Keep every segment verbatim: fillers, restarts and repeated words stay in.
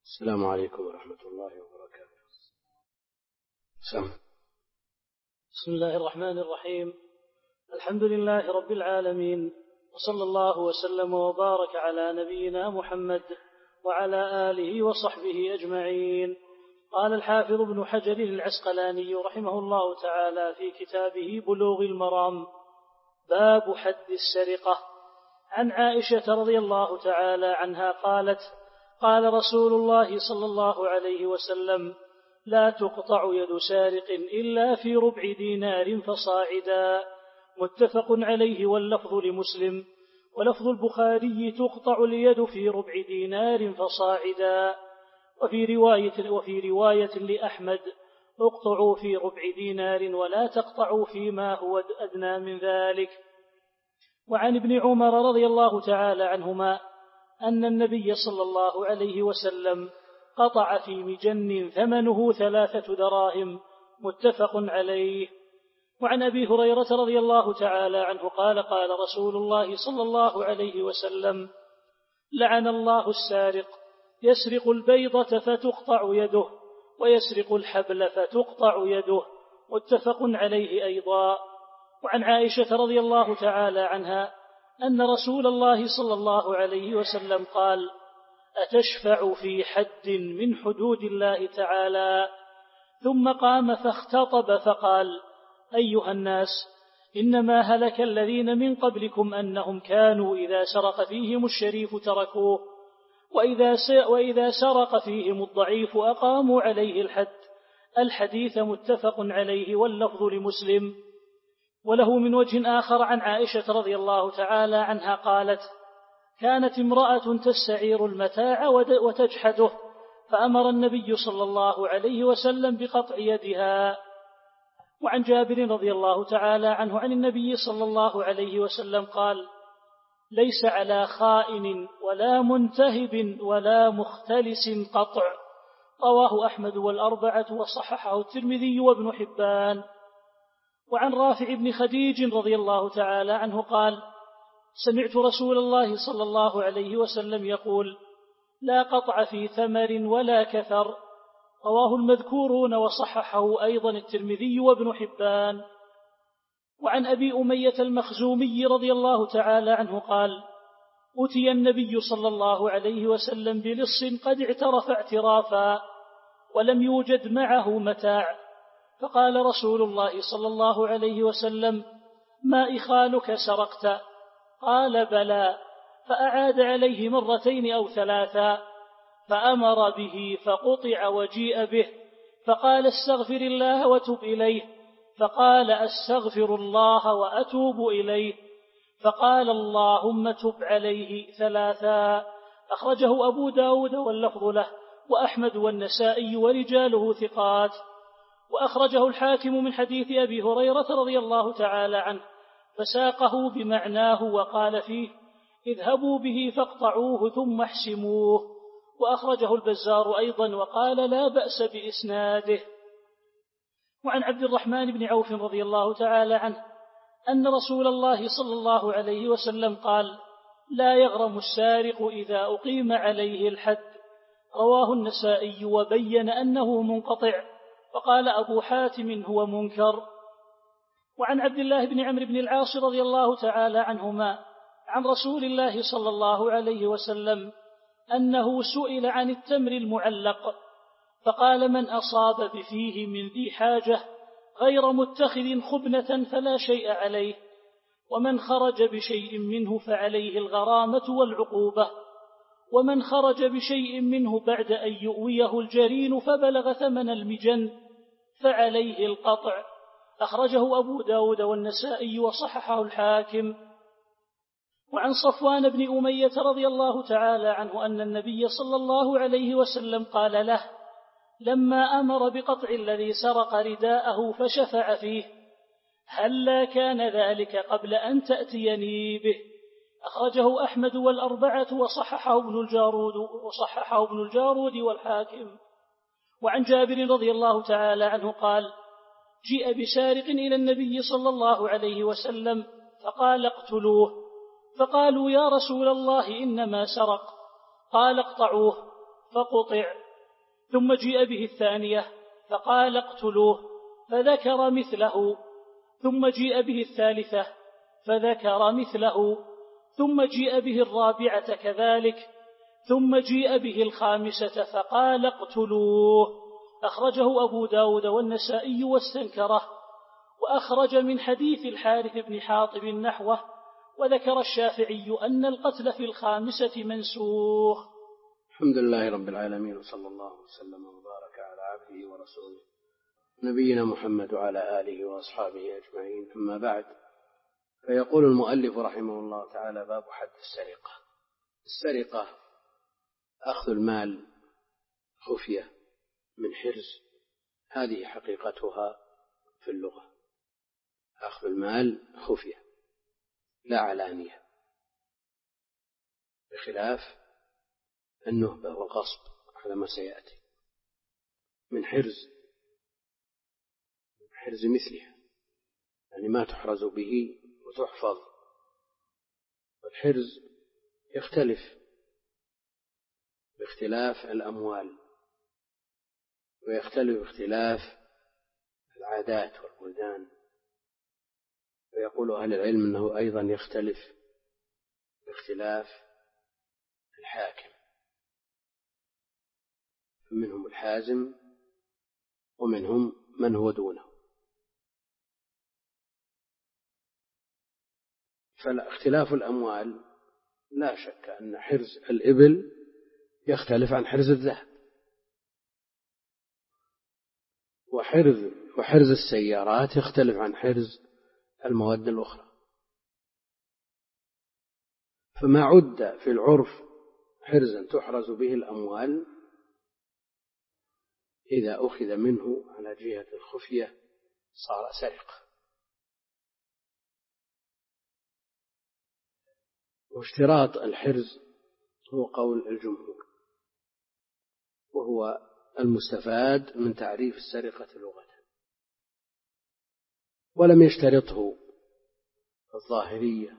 السلام عليكم ورحمة الله وبركاته. سم. بسم الله الرحمن الرحيم. الحمد لله رب العالمين، وصلى الله وسلم وبارك على نبينا محمد وعلى آله وصحبه أجمعين. قال الحافظ ابن حجر العسقلاني رحمه الله تعالى في كتابه بلوغ المرام: باب حد السرقة. عن عائشة رضي الله تعالى عنها قالت: قال رسول الله صلى الله عليه وسلم: لا تقطع يد سارق إلا في ربع دينار فصاعدا. متفق عليه، واللفظ لمسلم. ولفظ البخاري: تقطع اليد في ربع دينار فصاعدا. وفي رواية, وفي رواية لأحمد: اقطعوا في ربع دينار ولا تقطعوا فيما هو أدنى من ذلك. وعن ابن عمر رضي الله تعالى عنهما أن النبي صلى الله عليه وسلم قطع في مجن ثمنه ثلاثة دراهم. متفق عليه. وعن أبي هريرة رضي الله تعالى عنه قال: قال رسول الله صلى الله عليه وسلم: لعن الله السارق، يسرق البيضة فتقطع يده، ويسرق الحبل فتقطع يده. متفق عليه أيضا. وعن عائشة رضي الله تعالى عنها أن رسول الله صلى الله عليه وسلم قال: أتشفع في حد من حدود الله تعالى؟ ثم قام فاختطب فقال: أيها الناس، إنما هلك الذين من قبلكم أنهم كانوا إذا سرق فيهم الشريف تركوه، وإذا وإذا سرق فيهم الضعيف أقاموا عليه الحد. الحديث متفق عليه، واللفظ لمسلم. وله من وجه آخر عن عائشة رضي الله تعالى عنها قالت: كانت امرأة تستعير المتاع وتجحده، فأمر النبي صلى الله عليه وسلم بقطع يدها. وعن جابر رضي الله تعالى عنه عن النبي صلى الله عليه وسلم قال: ليس على خائن ولا منتهب ولا مختلس قطع. رواه أحمد والأربعة، وصححه الترمذي وابن حبان. وعن رافع بن خديج رضي الله تعالى عنه قال: سمعت رسول الله صلى الله عليه وسلم يقول: لا قطع في ثمر ولا كثر. رواه المذكورون، وصححه أيضا الترمذي وابن حبان. وعن أبي أمية المخزومي رضي الله تعالى عنه قال: أتي النبي صلى الله عليه وسلم بلص قد اعترف اعترافا ولم يوجد معه متاع، فقال رسول الله صلى الله عليه وسلم: ما إخالك سرقت؟ قال: بلى. فأعاد عليه مرتين أو ثلاثا، فأمر به فقطع وجيء به، فقال: استغفر الله وتب إليه. فقال: أستغفر الله وأتوب إليه. فقال: اللهم تب عليه ثلاثا. أخرجه أبو داود واللفظ له، وأحمد والنسائي ورجاله ثقات. وأخرجه الحاكم من حديث أبي هريرة رضي الله تعالى عنه، فساقه بمعناه وقال فيه: اذهبوا به فاقطعوه ثم احسموه. وأخرجه البزار أيضا وقال: لا بأس بإسناده. وعن عبد الرحمن بن عوف رضي الله تعالى عنه أن رسول الله صلى الله عليه وسلم قال: لا يغرم السارق إذا أقيم عليه الحد. رواه النسائي وبين أنه منقطع، وقال أبو حاتم هو منكر. وعن عبد الله بن عمرو بن العاص رضي الله تعالى عنهما عن رسول الله صلى الله عليه وسلم أنه سئل عن التمر المعلق، فقال: من أصاب بفيه من ذي حاجة غير متخذ خبنة فلا شيء عليه، ومن خرج بشيء منه فعليه الغرامة والعقوبة، ومن خرج بشيء منه بعد أن يؤويه الجرين فبلغ ثمن المجن فعليه القطع. أخرجه أبو داود والنسائي، وصححه الحاكم. وعن صفوان بن أمية رضي الله تعالى عنه أن النبي صلى الله عليه وسلم قال له لما أمر بقطع الذي سرق رداءه فشفع فيه: هلا كان ذلك قبل أن تأتيني به. أخرجه أحمد والأربعة، وصححه ابن الجارود وصححه ابن الجارود والحاكم. وعن جابر رضي الله تعالى عنه قال: جيء بسارق إلى النبي صلى الله عليه وسلم فقال: اقتلوه. فقالوا: يا رسول الله إنما سرق. قال: اقطعوه. فقطع، ثم جيء به الثانية فقال اقتلوه فذكر مثله، ثم جيء به الثالثة فذكر مثله، ثم جيء به الرابعة كذلك، ثم جيء به الخامسة فقال اقتلوه. أخرجه أبو داود والنسائي واستنكره، وأخرج من حديث الحارث بن حاطب نحوه، وذكر الشافعي أن القتل في الخامسة منسوخ. الحمد لله رب العالمين، وصلى الله وسلم وبارك على عبده ورسوله نبينا محمد وعلى آله وأصحابه أجمعين، أما بعد، فيقول المؤلف رحمه الله تعالى: باب حد السرقة. السرقة أخذ المال خفية من حرز، هذه حقيقتها في اللغة، أخذ المال خفية لا علانية، بخلاف النهبة والغصب على ما سيأتي. من حرز، حرز مثلها، يعني ما تحرز به وتحفظ. والحرز يختلف باختلاف الأموال، ويختلف باختلاف العادات والبلدان، ويقول أهل العلم أنه أيضا يختلف باختلاف الحاكم، فمنهم الحازم ومنهم من هو دونه. فاختلاف الأموال لا شك أن حرز الإبل يختلف عن حرز الذهب، وحرز وحرز السيارات يختلف عن حرز المواد الأخرى. فما عد في العرف حرزا تحرز به الأموال، إذا أخذ منه على جهة الخفية صار سرقة. واشتراط الحرز هو قول الجمهور، وهو المستفاد من تعريف السرقة لغة، ولم يشترطه الظاهرية،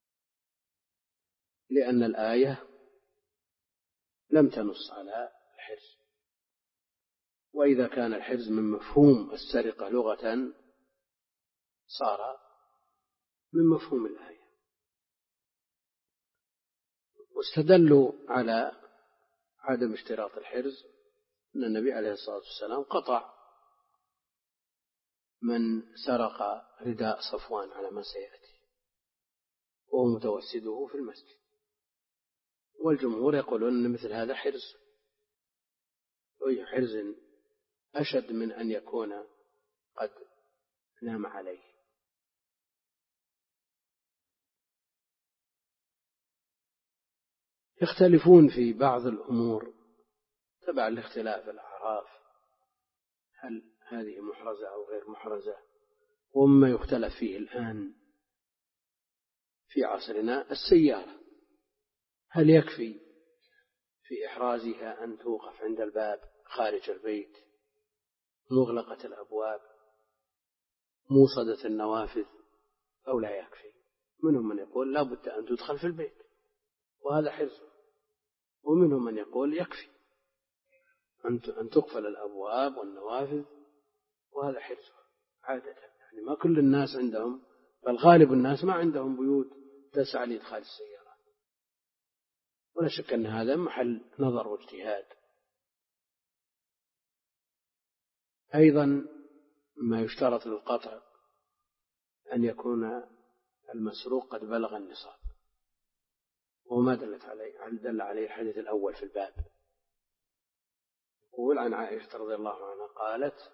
لأن الآية لم تنص على الحرز. وإذا كان الحرز من مفهوم السرقة لغة صار من مفهوم الآية. واستدلوا على عدم اشتراط الحرز أن النبي عليه الصلاة والسلام قطع من سرق رداء صفوان على ما سيأتي وهو متوسده في المسجد، والجمهور يقولون أن مثل هذا حرز، وهي حرز أشد من أن يكون قد نام عليه. يختلفون في بعض الأمور تبع لاختلاف الأعراف، هل هذه محرزة أو غير محرزة. وما يختلف فيه الآن في عصرنا السيارة، هل يكفي في إحرازها أن توقف عند الباب خارج البيت، مغلقة الأبواب، موصدة النوافذ، أو لا يكفي؟ منهم من يقول لا بد أن تدخل في البيت وهذا حرز، ومنهم من يقول يكفي أن تقفل الأبواب والنوافذ وهذا حرز عادة. يعني ما كل الناس عندهم، بل غالب الناس ما عندهم بيوت تسعى لإدخال السيارات، ولا شك أن هذا محل نظر واجتهاد. أيضا ما يشترط للقطع أن يكون المسروق قد بلغ النصاب، وما دلت عليه دل عليه الحديث الأول في الباب. يقول عن عائشة رضي الله عنها قالت: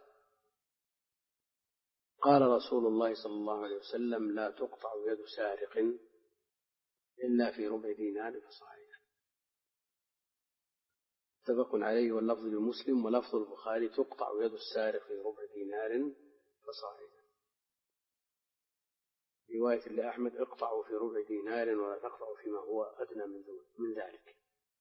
قال رسول الله صلى الله عليه وسلم: لا تقطع يد سارق إلا في ربع دينار فصاعدا. متفق عليه، واللفظ لمسلم، ولفظ البخاري: تقطع يد السارق في ربع دينار فصاعدا. رواية لأحمد: اقطعوا في ربع دينار ولا تقطعوا فيما هو أدنى من ذلك.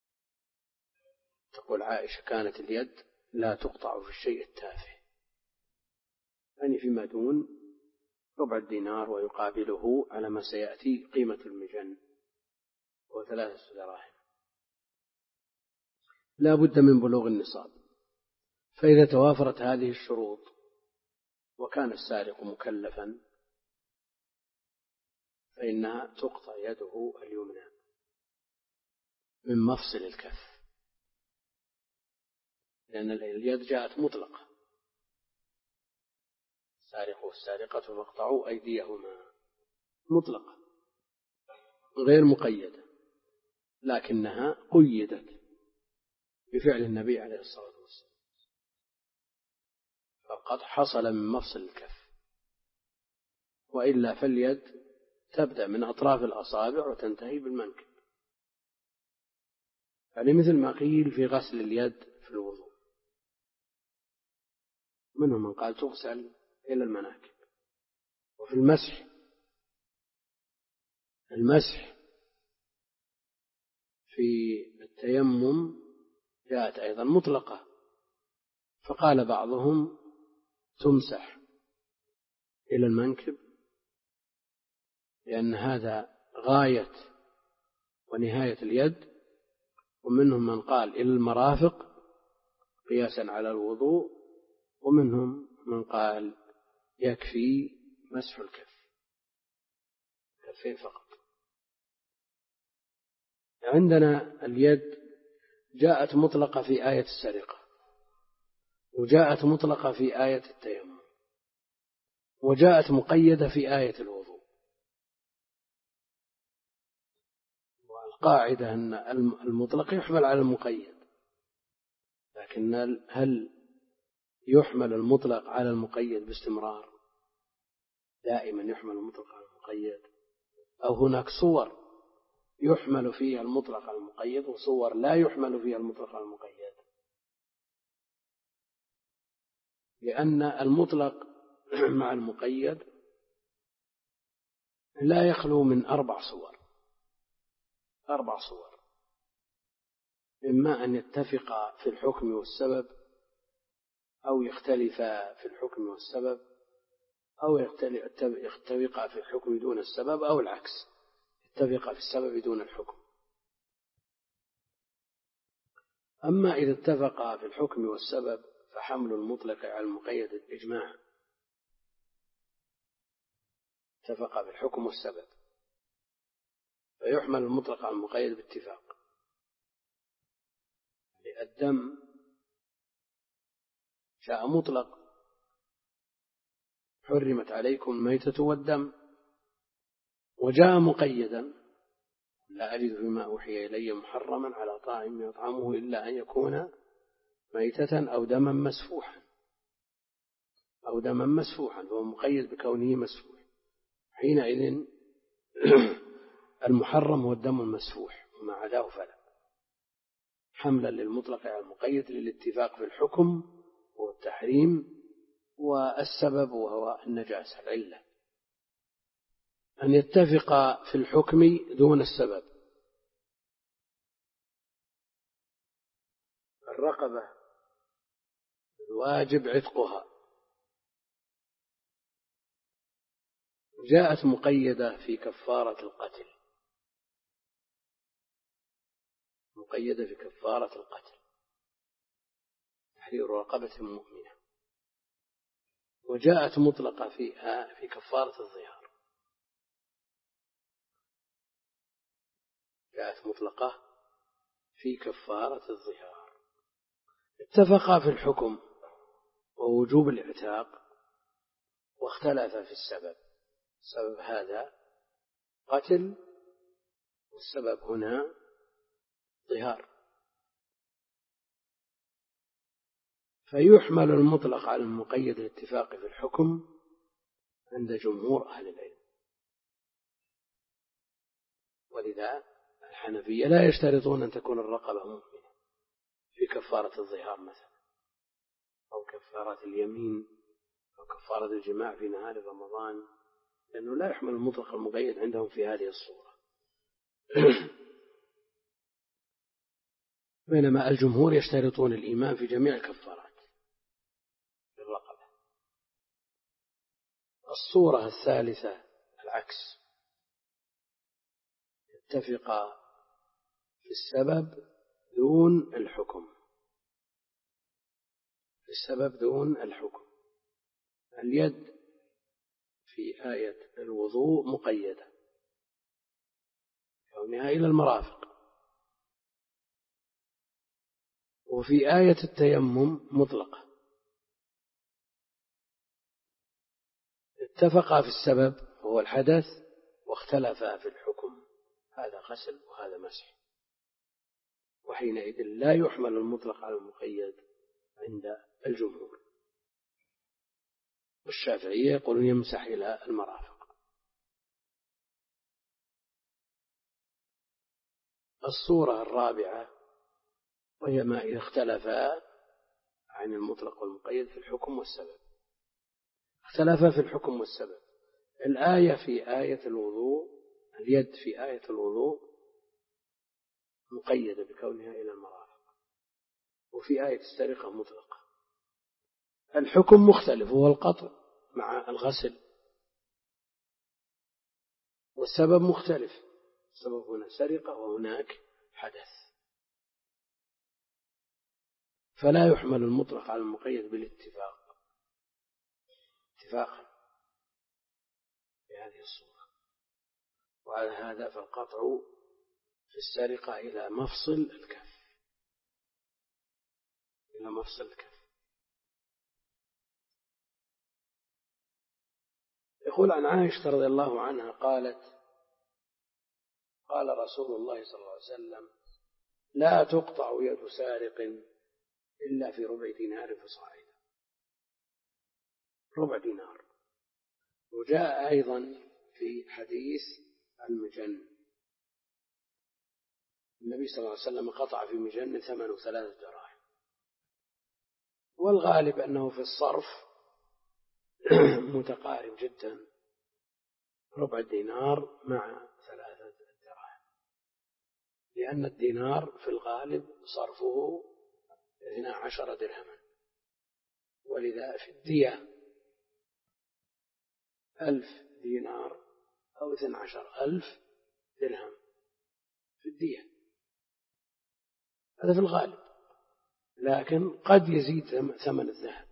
تقول عائشة: كانت اليد لا تقطع في الشيء التافه، يعني فيما دون ربع الدينار، ويقابله على ما سيأتي قيمة المجن وثلاثة دراهم. لا بد من بلوغ النصاب. فإذا توافرت هذه الشروط وكان السارق مكلفا فإنها تقطع يده اليمنى من مفصل الكف، لأن اليد جاءت مطلقة: السارق والسارقة فاقطعوا أيديهما، مطلقة غير مقيدة، لكنها قيدت بفعل النبي عليه الصلاة والسلام، فالقطع حصل من مفصل الكف. وإلا فاليد تبدأ من أطراف الأصابع وتنتهي بالمنكب، يعني مثل ما قيل في غسل اليد في الوضوء، منهم من قال تغسل إلى المناكب. وفي المسح المسح في التيمم جاءت أيضا مطلقة، فقال بعضهم تمسح إلى المنكب لأن هذا غاية ونهاية اليد، ومنهم من قال إلى المرافق قياسا على الوضوء، ومنهم من قال يكفي مسح الكف، كفين فقط. عندنا اليد جاءت مطلقة في آية السرقة، وجاءت مطلقة في آية التيمم، وجاءت مقيدة في آية الوضوء. والقاعدة أن المطلق يحمل على المقيد، لكن هل يحمل المطلق على المقيد باستمرار؟ دائما يحمل المطلق على المقيد، أو هناك صور يحمل فيها المطلق على المقيد وصور لا يحمل فيها المطلق على المقيد؟ لأن المطلق مع المقيد لا يخلو من أربع صور أربع صور إما أن يتفقا في الحكم والسبب، أو يختلفا في الحكم والسبب، أو يتفقا في الحكم دون السبب، أو العكس، يتفقا في السبب دون الحكم. أما إذا اتفقا في الحكم والسبب فحمل المطلق على المقيد الإجماع، اتفقا في الحكم والسبب فيحمل المطلق على المقيد باتفاق. الدم جاء مطلق: حرمت عليكم الميتة والدم، وجاء مقيدا: لا أجد فيما أوحي إلي محرما على طاعم يطعمه إلا أن يكون ميتة أو دما مسفوحا أو دما مسفوحا فهو مقيد بكونه مسفوح. حينئذ المحرم هو الدم المسفوح، وما عداه فلا، حملا للمطلق على المقيد للاتفاق في الحكم والتحريم والسبب وهو النجاسة العلة، أن يتفق في الحكم دون السبب. الرقبة الواجب عتقها جاءت مقيدة في كفارة القتل، مقيدة في كفارة القتل تحرير رقبة مؤمنة، وجاءت مطلقة فيها في كفارة الظهار، جاءت مطلقة في كفارة الظهار. اتفقا في الحكم ووجوب الاعتاق واختلفا في السبب. السبب هذا قتل، والسبب هنا ظهار، فيحمل المطلق على المقيد الاتفاق في الحكم عند جمهور أهل العلم. ولذا الحنفية لا يشترطون أن تكون الرقبة مؤمنة في كفارة الظهار مثلا، أو كفارة اليمين، أو كفارة الجماع في نهار رمضان، لأنه لا يحمل المطلق المقيد عندهم في هذه الصورة. بينما الجمهور يشترطون الإيمان في جميع الكفارات بالرقبة. الصورة الثالثة العكس: اتفقا في السبب دون الحكم، السبب دون الحكم. اليد في آية الوضوء مقيدة كونها إلى المرافق، وفي آية التيمم مطلقة. اتفقا في السبب هو الحدث واختلفا في الحكم، هذا غسل وهذا مسح، وحينئذ لا يحمل المطلق على المقيد عند الجمهور. والشافعية يقولون يمسح إلى المرافق. الصورة الرابعة وهي ما إذا اختلفا عن المطلق والمقيد في الحكم والسبب. اختلفا في الحكم والسبب. الآية في آية الوضوء، اليد في آية الوضوء مقيدة بكونها إلى المرافق، وفي آية السرقة مطلقة. الحكم مختلف هو القطع مع الغسل، والسبب مختلف، السبب هنا سرقة وهناك حدث، فلا يحمل المطلق على المقيد بالاتفاق اتفاقا في هذه الصورة. وعلى هذا فالقطع في السرقة إلى مفصل الكف، إلى مفصل الكف. يقول عن عائشة رضي الله عنها قالت: قال رسول الله صلى الله عليه وسلم: لا تقطع يد سارق إلا في ربع دينار فصاعدا. ربع دينار. وجاء أيضا في حديث المجن، النبي صلى الله عليه وسلم قطع في مجن ثمنه ثلاثة دراهم، والغالب أنه في الصرف متقارب جدا، ربع دينار مع ثلاثة دراهم، لأن الدينار في الغالب صرفه اثنا عشر درهما، ولذا في الدية ألف دينار أو اثنا عشر ألف درهم في الدية، هذا في الغالب. لكن قد يزيد ثمن الذهب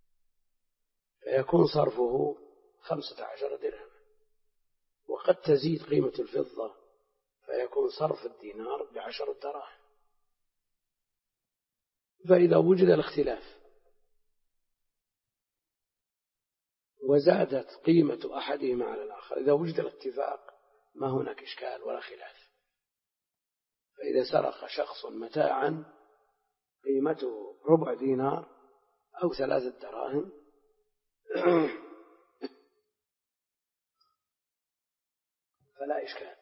فيكون صرفه خمسة عشر درهم، وقد تزيد قيمة الفضة فيكون صرف الدينار بعشر دراهم. فإذا وجد الاختلاف وزادت قيمة أحدهما على الآخر، إذا وجد الاتفاق ما هناك إشكال ولا خلاف. فإذا سرق شخص متاعا قيمته ربع دينار أو ثلاثة دراهم فلا إشكال.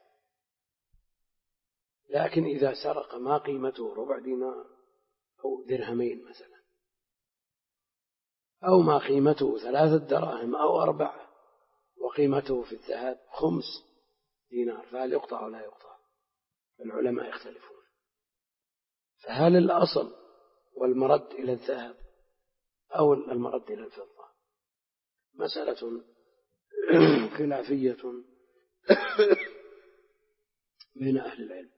لكن إذا سرق ما قيمته ربع دينار أو درهمين مثلا، أو ما قيمته ثلاثة دراهم أو أربعة وقيمته في الذهب خمس دينار، فهل يقطع ولا يقطع؟ العلماء يختلفون. فهل الأصل والمرد إلى الذهب أو المرد إلى الفضة؟ مسألة خلافية بين أهل العلم.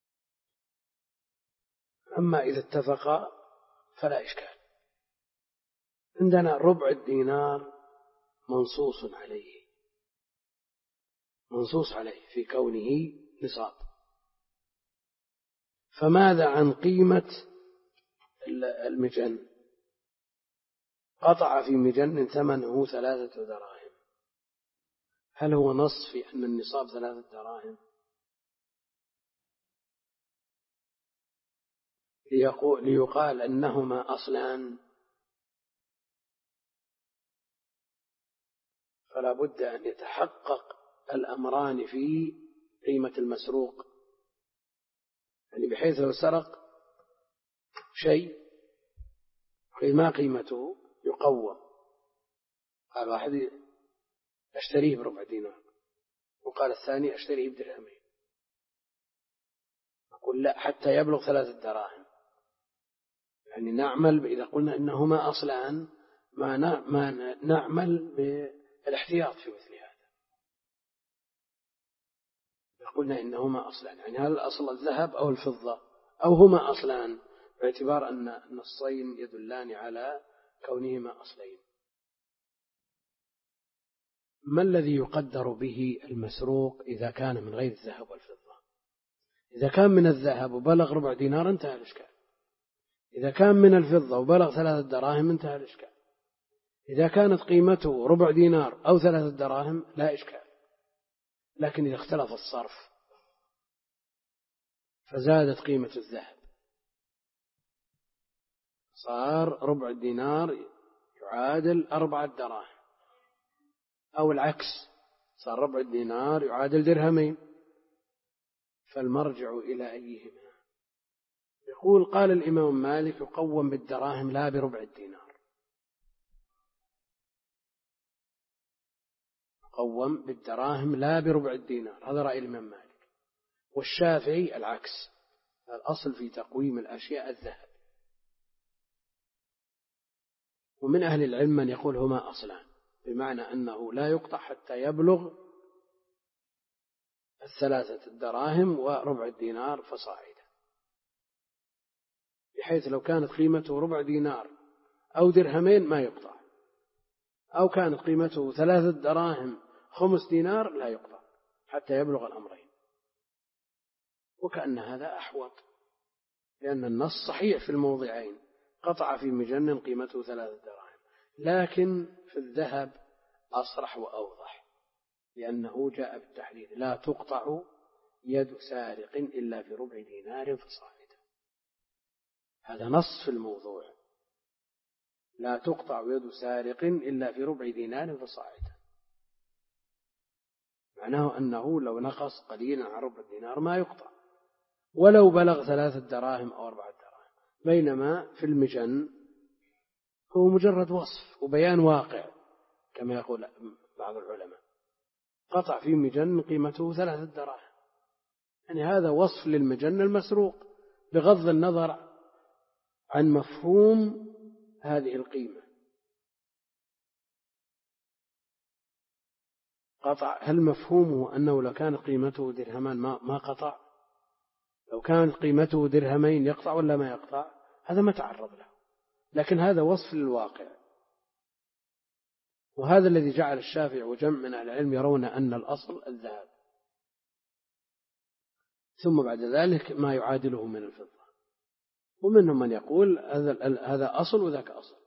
أما إذا اتفقا فلا إشكال. عندنا ربع الدينار منصوص عليه، منصوص عليه في كونه نصاب. فماذا عن قيمة المجن؟ قطع في مجن ثمنه ثلاثة دراهم، هل هو نص في أن النصاب ثلاثة دراهم؟ ليقال أنهما أصلان، فلا بد أن يتحقق الأمران في قيمة المسروق، يعني بحيث لو سرق شيء ما قيمته يقوم، قال واحد أشتريه بربع دينار وقال الثاني أشتريه بدرهمين، نقول لا حتى يبلغ ثلاثة دراهم. يعني نعمل إذا قلنا إنهما أصلان ما نعمل بالاحتياط في مثل هذا. إذا قلنا إنهما أصلان يعني هل الأصل الذهب أو الفضة؟ أو هما أصلان، باعتبار أن النصين يدلان على كونهما أصلين. ما الذي يقدر به المسروق إذا كان من غير الذهب والفضة؟ إذا كان من الذهب وبلغ ربع دينار انتهى الإشكال، إذا كان من الفضة وبلغ ثلاثة دراهم انتهى الإشكال، إذا كانت قيمته ربع دينار أو ثلاثة دراهم لا إشكال. لكن إذا اختلف الصرف فزادت قيمة الذهب، صار ربع دينار يعادل أربعة دراهم، أو العكس صار ربع دينار يعادل درهمين، فالمرجع إلى أيهما؟ يقول قال الإمام مالك يقوم بالدراهم لا بربع الدينار، يقوم بالدراهم لا بربع الدينار، هذا رأي الإمام مالك. والشافعي العكس، الأصل في تقويم الأشياء الذهب. ومن أهل العلم من يقول هما أصلان، بمعنى أنه لا يقطع حتى يبلغ الثلاثة الدراهم وربع الدينار فصاعدا، بحيث لو كانت قيمته ربع دينار أو درهمين ما يقطع، أو كانت قيمته ثلاثة دراهم خمس دينار لا يقطع حتى يبلغ الأمرين. وكأن هذا أحوط، لأن النص صحيح في الموضعين، قطع في مجن قيمته ثلاثة دراهم، لكن في الذهب أصرح وأوضح، لأنه جاء بالتحديد لا تقطع يد سارق إلا في ربع دينار فصاعدا، هذا نص في الموضوع، لا تقطع يد سارق إلا في ربع دينار فصاعدا، معناه أنه لو نقص قليلا عن ربع دينار ما يقطع، ولو بلغ ثلاثة دراهم أو أربعة دراهم. بينما في المجن هو مجرد وصف وبيان واقع كما يقول بعض العلماء، قطع في مجن قيمته ثلاثة دراهم، يعني هذا وصف للمجن المسروق بغض النظر عن مفهوم هذه القيمة. قطع هل مفهومه أنه لو كانت قيمته درهمان ما ما قطع؟ لو كانت قيمته درهمين يقطع ولا ما يقطع؟ هذا ما تعرض له، لكن هذا وصف للواقع. وهذا الذي جعل الشافعي وجمع من أهل العلم يرون أن الأصل الذهب، ثم بعد ذلك ما يعادله من الفضة. ومنهم من يقول هذا هذا أصل وذاك أصل،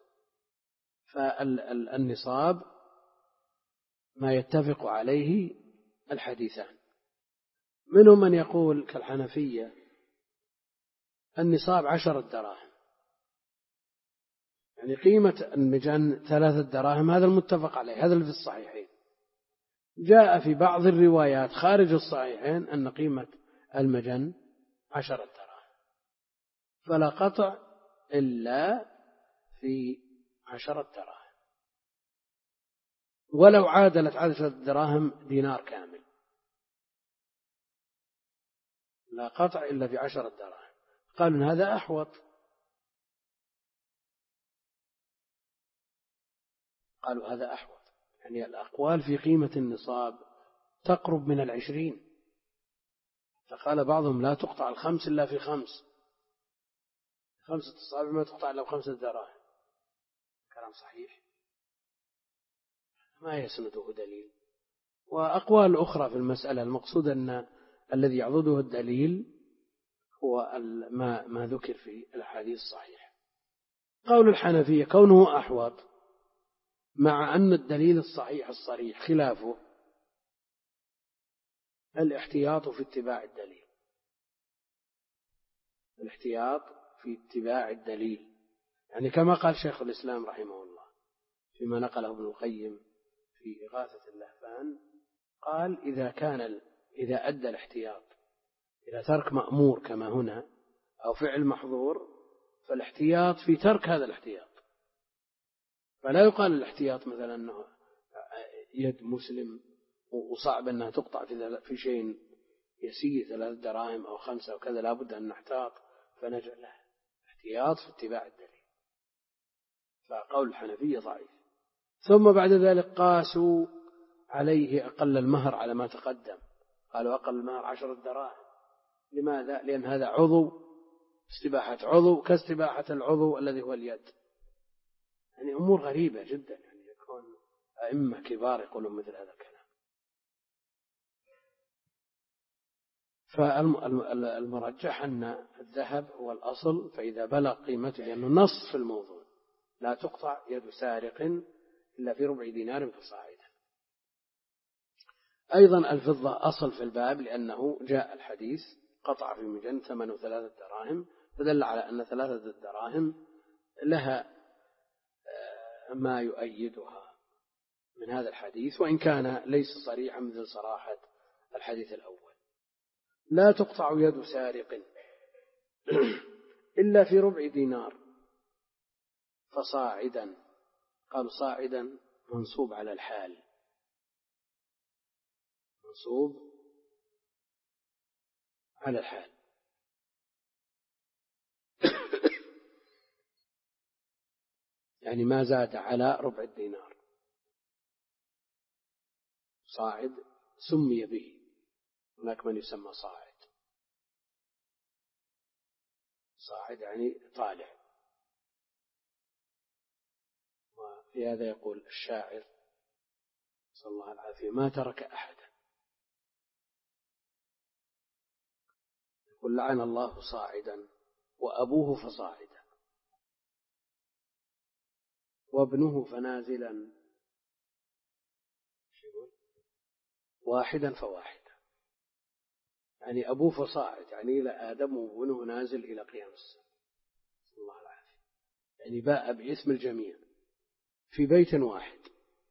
فالنصاب ما يتفق عليه الحديثان. منهم من يقول كالحنفية النصاب عشرة دراهم، يعني قيمة المجن ثلاثة دراهم، هذا المتفق عليه، هذا اللي في الصحيحين. جاء في بعض الروايات خارج الصحيحين أن قيمة المجن عشرة دراهم، فلا قطع إلا في عشرة دراهم، ولو عادلت عشرة دراهم دينار كامل لا قطع إلا في عشرة دراهم. قالوا هذا أحوط، قالوا هذا أحوط، يعني الأقوال في قيمة النصاب تقرب من العشرين، فقال بعضهم لا تقطع الخمس إلا في خمس، خمسة أصابع ما تقطع إلا بخمسة دراهم. كلام صحيح ما يسنده دليل. وأقوال أخرى في المسألة، المقصود أن الذي يعضده الدليل هو ما, ما ذكر في الحديث الصحيح. قول الحنفية كونه أحوط مع أن الدليل الصحيح الصريح خلافه، الاحتياط في اتباع الدليل، الاحتياط في اتباع الدليل، يعني كما قال شيخ الإسلام رحمه الله فيما نقله ابن القيم في إغاثة اللهفان، قال إذا كان إذا أدى الاحتياط إلى ترك مأمور كما هنا أو فعل محظور، فالاحتياط في ترك هذا الاحتياط، فلا يقال الاحتياط مثلا أنه يد مسلم وصعب أنها تقطع في شيء يسير ثلاث دراهم أو خمسة وكذا لابد أن نحتاط فنجعل له احتياط في اتباع الدليل. فقول الحنفية ضعيف. ثم بعد ذلك قاسوا عليه أقل المهر على ما تقدم، قالوا أقل المهر عشرة دراهم. لماذا؟ لأن هذا عضو استباحة عضو كاستباحة العضو الذي هو اليد. يعني أمور غريبة جدا، يعني يكون أئمة كبار يقولون مثل هذا الكلام. فالمرجح أن الذهب هو الأصل، فإذا بلغ قيمته، لأنه نص في الموضوع لا تقطع يد سارق إلا في ربع دينار فصاعدا. أيضا الفضة أصل في الباب، لأنه جاء الحديث قطع في مجن ثمن ثلاثة دراهم، فدل على أن ثلاثة الدراهم لها ما يؤيدها من هذا الحديث، وإن كان ليس صريحا مثل صراحة الحديث الأول. لا تقطع يد سارق إلا في ربع دينار فصاعدا. قالوا صاعدا منصوب على الحال، منصوب على الحال. يعني ما زاد على ربع الدينار. صاعد سمي به، هناك من يسمى صاعد. صاعد يعني طالع. وفي هذا يقول الشاعر صلى الله العافية: ما ترك أحدا، يقول: لعن الله صاعدا وأبوه فصاعدا وابنه فنازلا واحدا فواحدا. يعني أبوه فصاعد يعني إلى آدم، وابنه نازل إلى قيام الساعة. صلى الله العافية. يعني باء باسم الجميع في بيت واحد.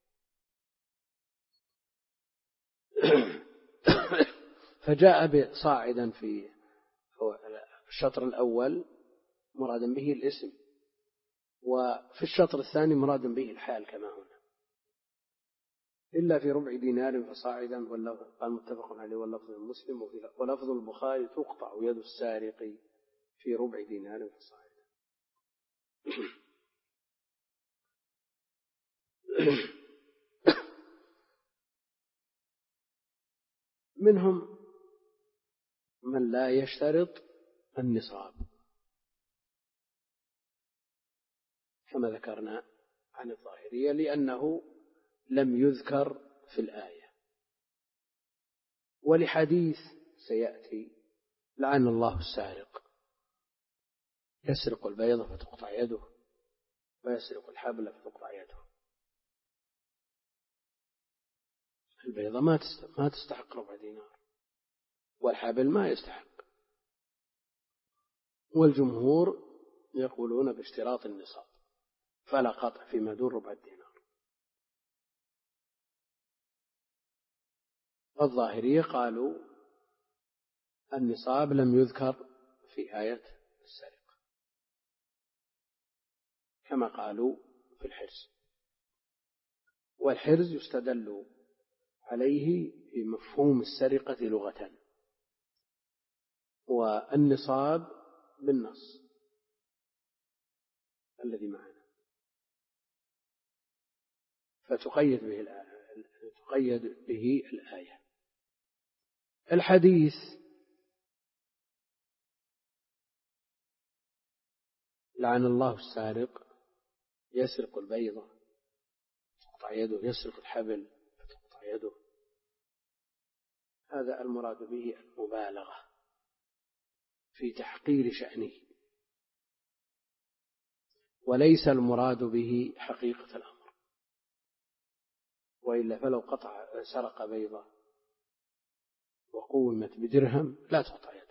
فجاء بصاعدا في الشطر الأول مرادا به الاسم، وفي الشطر الثاني مرادا به الحال كما هنا. إلا في ربع دينار فصاعدا، قال متفق عليه واللفظ المسلم، ولفظ البخاري: تقطع يد السارق في ربع دينار فصاعدا. منهم من لا يشترط النصاب كما ذكرنا عن الظاهرية، لأنه لم يذكر في الآية، ولحديث سيأتي: لعن الله السارق، يسرق البيضة فتقطع يده، ويسرق الحبل فتقطع يده. البيضة ما تستحق ربع دينار، والحبل ما يستحق. والجمهور يقولون باشتراط النصاب، فلا قطع فيما دون ربع الدينار. الظاهرية قالوا النصاب لم يذكر في آية السرقة، كما قالوا في الحرز. والحرز يستدل عليه في مفهوم السرقة لغة، والنصاب بالنص الذي معنا، فتقيد به الآية. تقيد به الآية. الحديث: لعن الله السارق، يسرق البيضة تقطع يده، يسرق الحبل فتقطع يده، هذا المراد به المبالغة في تحقير شأنه، وليس المراد به حقيقة الأمر. وإلا فلو قطع سرق بيضة وقومت بدرهم لا تقطع يده،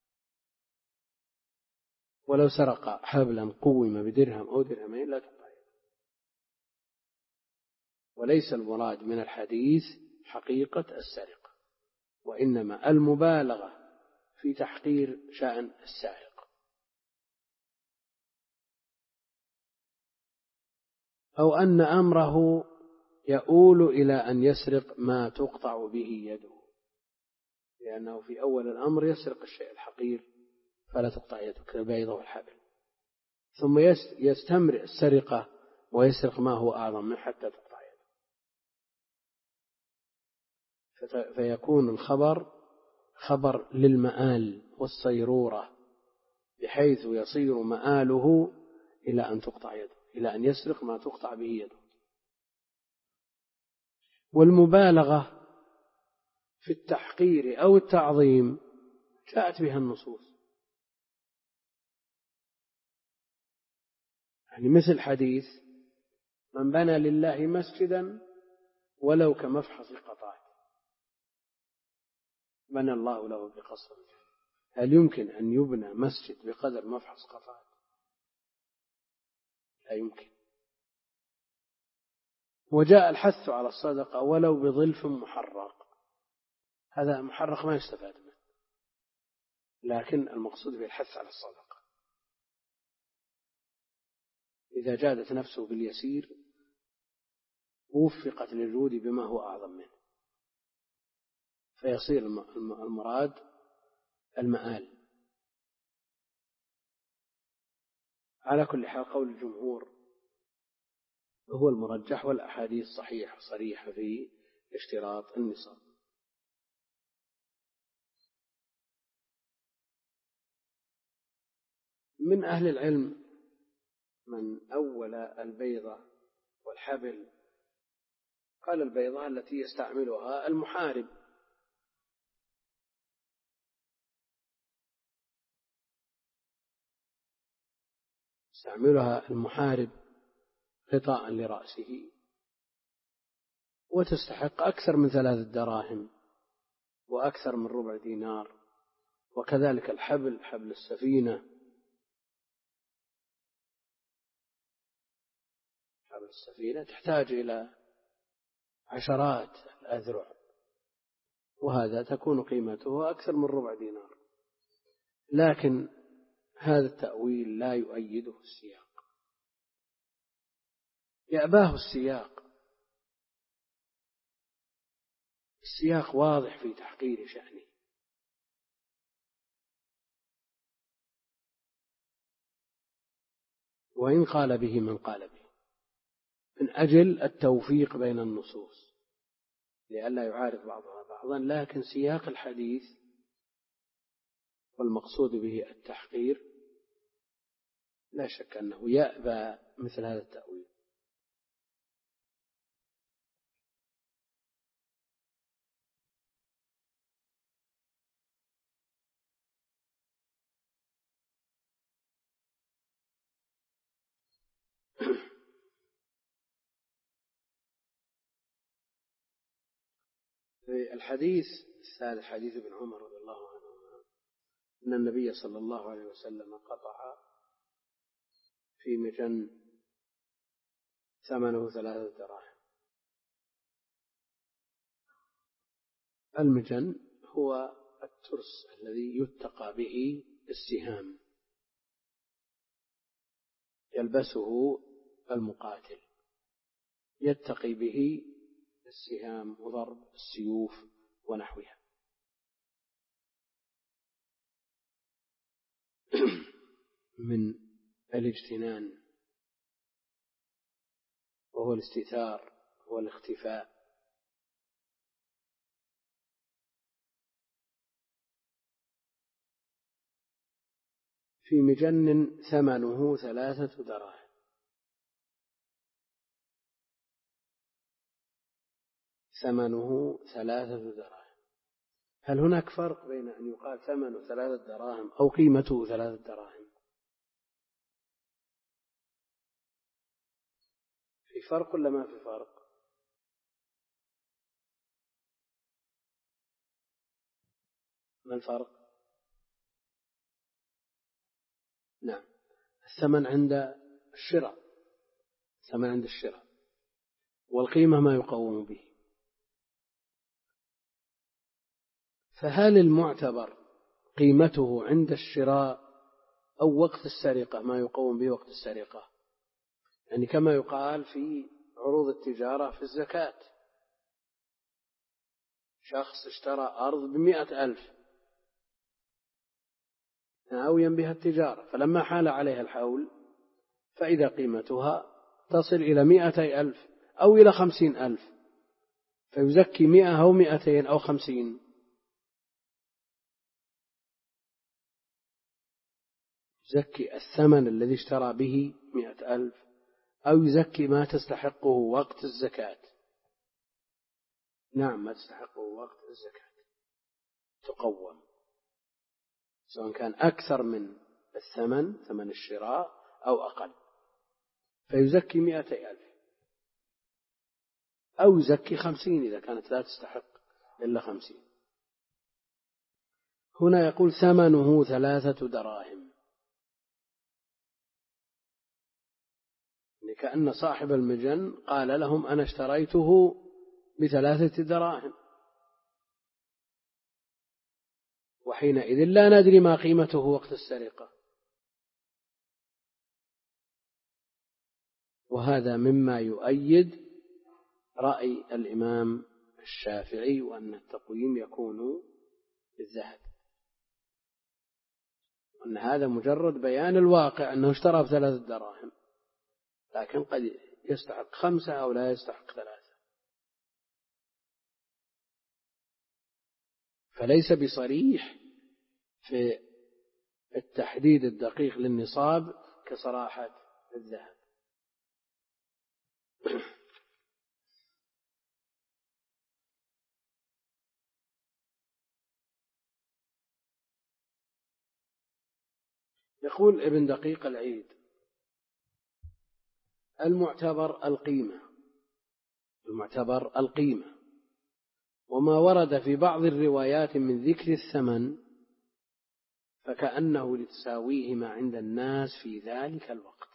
ولو سرق حبلا قوم بدرهم أو درهمين لا تقطع يده. وليس المراد من الحديث حقيقة السرقة، وإنما المبالغة في تحقير شأن السارق. أو أن أمره يؤول إلى أن يسرق ما تقطع به يده، لأنه في أول الأمر يسرق الشيء الحقير فلا تقطع يده كالبيضة والحبل، ثم يستمر السرقة ويسرق ما هو أعظم منه حتى تقطع يده، فيكون الخبر خبر للمآل والصيرورة بحيث يصير مآله إلى أن تقطع يده، إلى أن يسرق ما تقطع به يده. والمبالغة في التحقير أو التعظيم جاءت بها النصوص، يعني مثل حديث من بنى لله مسجدا ولو كمفحص قطعه بنى الله له بقصر. هل يمكن أن يبنى مسجد بقدر مفحص قطعه؟ لا يمكن. وجاء الحث على الصدقة ولو بظلف محرق، هذا محرق ما يستفاد منه، لكن المقصود بالحث على الصدقة. إذا جادت نفسه باليسير وفقت للجود بما هو أعظم منه، فيصير المراد المآل. على كل حال قول الجمهور هو المرجح، والأحاديث صحيحة صريحة في اشتراط النصاب. من أهل العلم من أول البيضة والحبل، قال البيضة التي يستعملها المحارب، يستعملها المحارب غطاء لرأسه، وتستحق أكثر من ثلاثة دراهم وأكثر من ربع دينار. وكذلك الحبل، حبل السفينة، حبل السفينة تحتاج إلى عشرات الأذرع، وهذا تكون قيمته أكثر من ربع دينار. لكن هذا التأويل لا يؤيده السياق، يأباه السياق. السياق واضح في تحقير شأنه، وإن قال به من قال به، من أجل التوفيق بين النصوص لئلا يعارض بعضها بعضا. لكن سياق الحديث والمقصود به التحقير لا شك أنه يأبى مثل هذا التأويل. في الحديث الثالث حديث ابن عمر رضي الله عنهما أن النبي صلى الله عليه وسلم قطع في مجن ثمنه ثلاثة دراهم. المجن هو الترس الذي يتقى به السهام، يلبسه المقاتل يتقي به السهام وضرب السيوف ونحوها. من الاجتنان، وهو الاستئثار والاختفاء. في مجن ثمنه ثلاثة دراهم. ثمنه ثلاثة دراهم. هل هناك فرق بين أن يقال ثمنه ثلاثة دراهم أو قيمته ثلاثة دراهم؟ في فرق ولا ما في فرق؟ ما الفرق؟ نعم، الثمن عند الشراء، الثمن عند الشراء، والقيمة ما يقوم به. فهل المعتبر قيمته عند الشراء أو وقت السرقة ما يقوم به وقت السرقة؟ يعني كما يقال في عروض التجارة في الزكاة، شخص اشترى أرض بمئة ألف ناويا بها التجارة، فلما حال عليها الحول فإذا قيمتها تصل إلى مئتي ألف أو إلى خمسين ألف، فيزكي مئة أو مئتين أو خمسين. يزكي الثمن الذي اشترى به مئة ألف أو يزكي ما تستحقه وقت الزكاة؟ نعم، ما تستحقه وقت الزكاة تقوم، سواء كان أكثر من الثمن ثمن الشراء أو أقل، فيزكي مئتي ألف أو يزكي خمسين إذا كانت لا تستحق إلا خمسين. هنا يقول ثمنه ثلاثة دراهم، كأن صاحب المجن قال لهم أنا اشتريته بثلاثة دراهم، وحينئذ لا ندري ما قيمته وقت السرقة. وهذا مما يؤيد رأي الإمام الشافعي وأن التقويم يكون بالذهب، وأن هذا مجرد بيان الواقع أنه اشترى بثلاثة دراهم، لكن قد يستحق خمسة أو لا يستحق ثلاثة، فليس بصريح في التحديد الدقيق للنصاب كصراحة الذهب. يقول ابن دقيق العيد: المعتبر القيمة، المعتبر القيمة، وما ورد في بعض الروايات من ذكر الثمن فكأنه لتساويهما عند الناس في ذلك الوقت،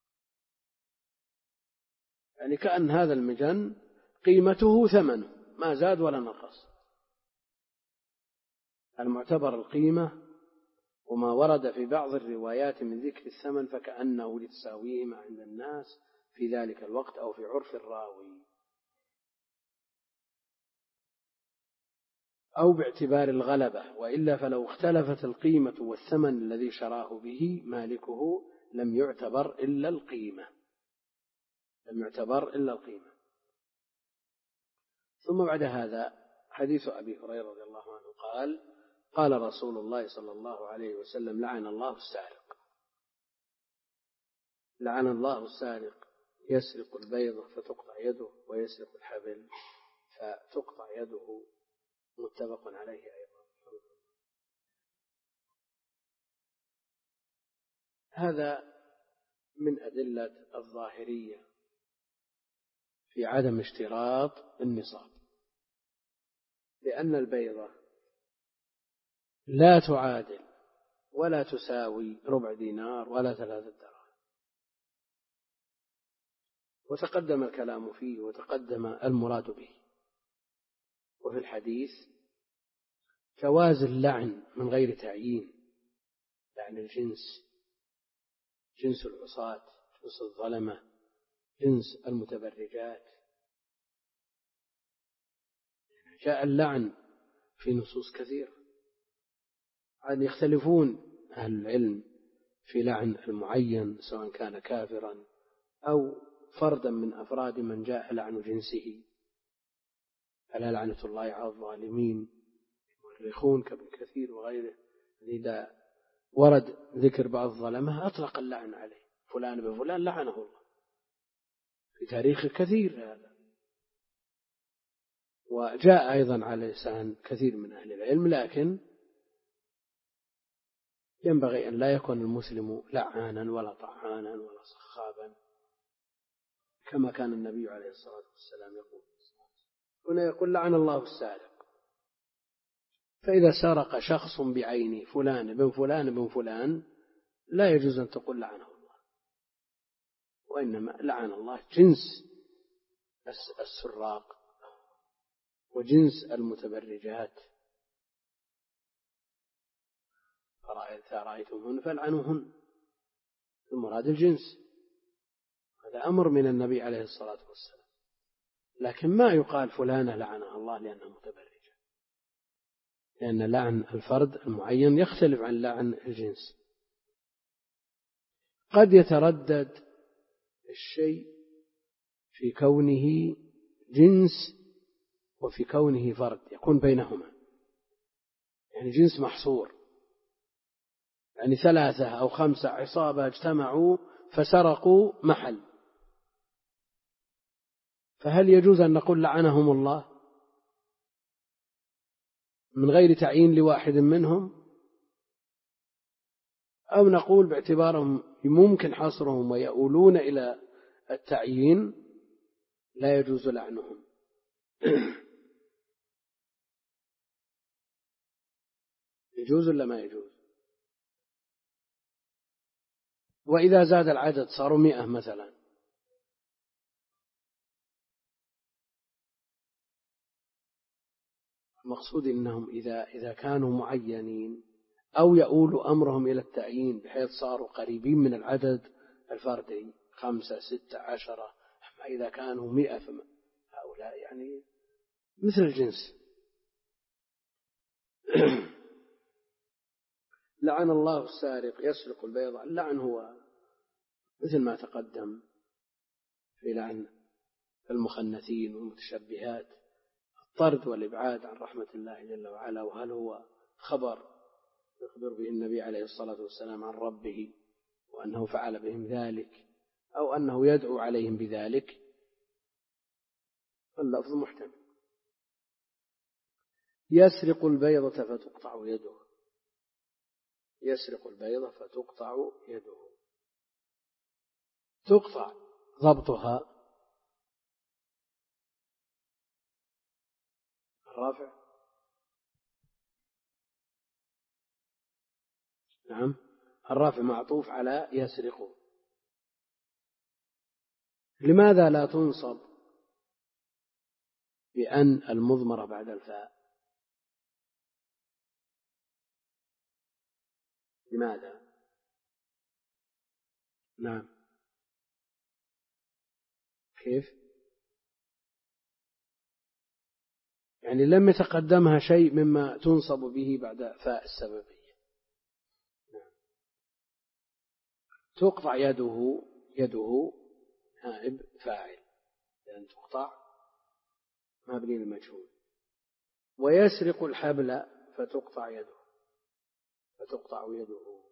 يعني كأن هذا المجن قيمته ثمنه ما زاد ولا نقص. المعتبر القيمة وما ورد في بعض الروايات من ذكر الثمن فكأنه لتساويهما عند الناس في ذلك الوقت أو في عرف الراوي، أو باعتبار الغلبة، وإلا فلو اختلفت القيمة والثمن الذي شراه به مالكه لم يعتبر إلا القيمة، لم يعتبر إلا القيمة. ثم بعد هذا حديث أبي هريرة رضي الله عنه قال: قال رسول الله صلى الله عليه وسلم: لعن الله السارق، لعن الله السارق، يسرق البيضة فتقطع يده ويسرق الحبل فتقطع يده. متفق عليه أيضا. هذا من أدلة الظاهرية في عدم اشتراط النصاب، لأن البيضة لا تعادل ولا تساوي ربع دينار ولا ثلاثة دراهم، وتقدم الكلام فيه وتقدم المراد به. وفي الحديث جواز اللعن من غير تعيين، لعن الجنس، جنس العصاة، جنس الظلمة، جنس المتبرجات. جاء اللعن في نصوص كثيرة، عاد يختلفون أهل العلم في لعن المعين سواء كان كافرا أو فردا من أفراد من جاء لعن جنسه، ألا لعنة الله على الظالمين. يؤرخون كابن كثير وغيره إذا ورد ذكر بعض الظلمة أطلق اللعن عليه، فلان بفلان لعنه الله، في تاريخ كثير هذا. وجاء أيضا على لسان كثير من أهل العلم، لكن ينبغي أن لا يكون المسلم لعانا ولا طعانا ولا صخابا كما كان النبي عليه الصلاة والسلام يقول. هنا يقول: لعن الله السارق، فإذا سرق شخص بعينه فلان بن فلان بن فلان لا يجوز أن تقول لعنه الله، وإنما لعن الله جنس السراق وجنس المتبرجات، فإذا رأيتمهن فالعنوهن، المراد الجنس. هذا أمر من النبي عليه الصلاة والسلام، لكن ما يقال فلانة لعنها الله لأنها متبرجة، لأن لعن الفرد المعين يختلف عن لعن الجنس. قد يتردد الشيء في كونه جنس وفي كونه فرد، يكون بينهما، يعني جنس محصور، يعني ثلاثة أو خمسة عصابة اجتمعوا فسرقوا محل، فهل يجوز أن نقول لعنهم الله من غير تعيين لواحد منهم، أو نقول باعتبارهم ممكن حصرهم ويؤولون إلى التعيين لا يجوز لعنهم؟ يجوز ولا ما يجوز؟ وإذا زاد العدد صاروا مئة مثلا، المقصود إنهم إذا إذا كانوا معينين أو يؤول أمرهم إلى التعيين بحيث صاروا قريبين من العدد الفردي خمسة ستة عشرة، أما إذا كانوا مئة فهؤلاء يعني مثل الجنس. لعن الله السارق يسرق البيض، اللعن هو مثل ما تقدم في لعن المخنثين والمتشبهات، الطرد والإبعاد عن رحمة الله جل وعلا. وهل هو خبر يخبر به النبي عليه الصلاة والسلام عن ربه وأنه فعل بهم ذلك، أو أنه يدعو عليهم بذلك؟ اللفظ محتمل. يسرق البيضة فتقطع يده، يسرق البيضة فتقطع يده، تقطع ضبطها الرافع، نعم الرافع معطوف على يسرق. لماذا لا تنصب بأن المضمرة بعد الفاء؟ لماذا؟ نعم كيف؟ يعني لم يتقدمها شيء مما تنصب به بعد فاء السببية. نعم. تقطع يده، يده نائب فاعل لأن تقطع مبني للمجهول. ويسرق الحبل فتقطع يده، فتقطع يده.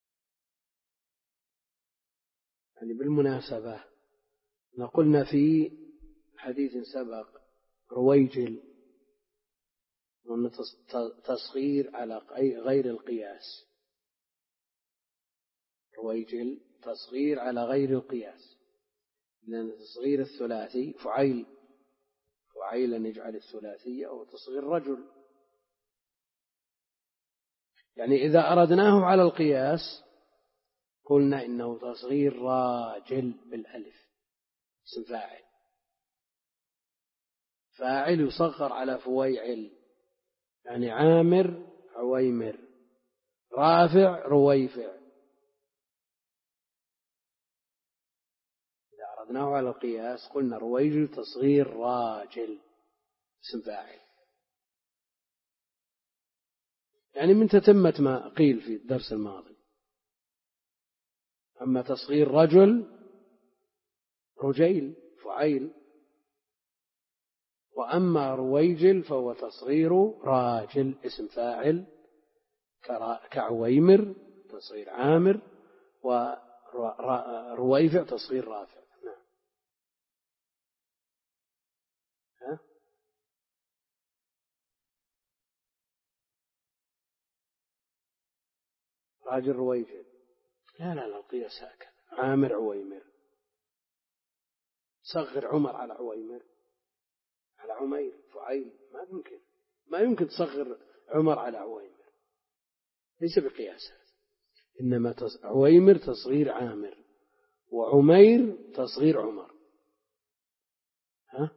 يعني بالمناسبة قلنا في حديث سبق رويجل وأن تصغير على غير القياس، رويجل تصغير على غير القياس، لأن تصغير الثلاثي فعيل، فعيلا نجعل الثلاثية أو تصغير رجل. يعني إذا أردناه على القياس قلنا إنه تصغير راجل بالألف، اسم فاعل، فاعل يصغر على فويعل، يعني عامر عويمر، رافع رويفع. إذا أردناه على القياس قلنا رويجل تصغير راجل اسم فاعل. يعني من تتمة ما قيل في الدرس الماضي. أما تصغير رجل رجيل فعيل، وأما رويجل فهو تصغير راجل اسم فاعل كعويمر تصغير عامر، ورويفع تصغير رافع. نعم. ها؟ راجل رويجل، لا لا لا القياس هكذا، عامر عويمر. صغر عمر على عويمر على عمير فعيل، ما يمكن، ما يمكن تصغر عمر على عويمر، ليس بقياس هذا. إنما عويمر تصغير عامر وعمير تصغير عمر. ها؟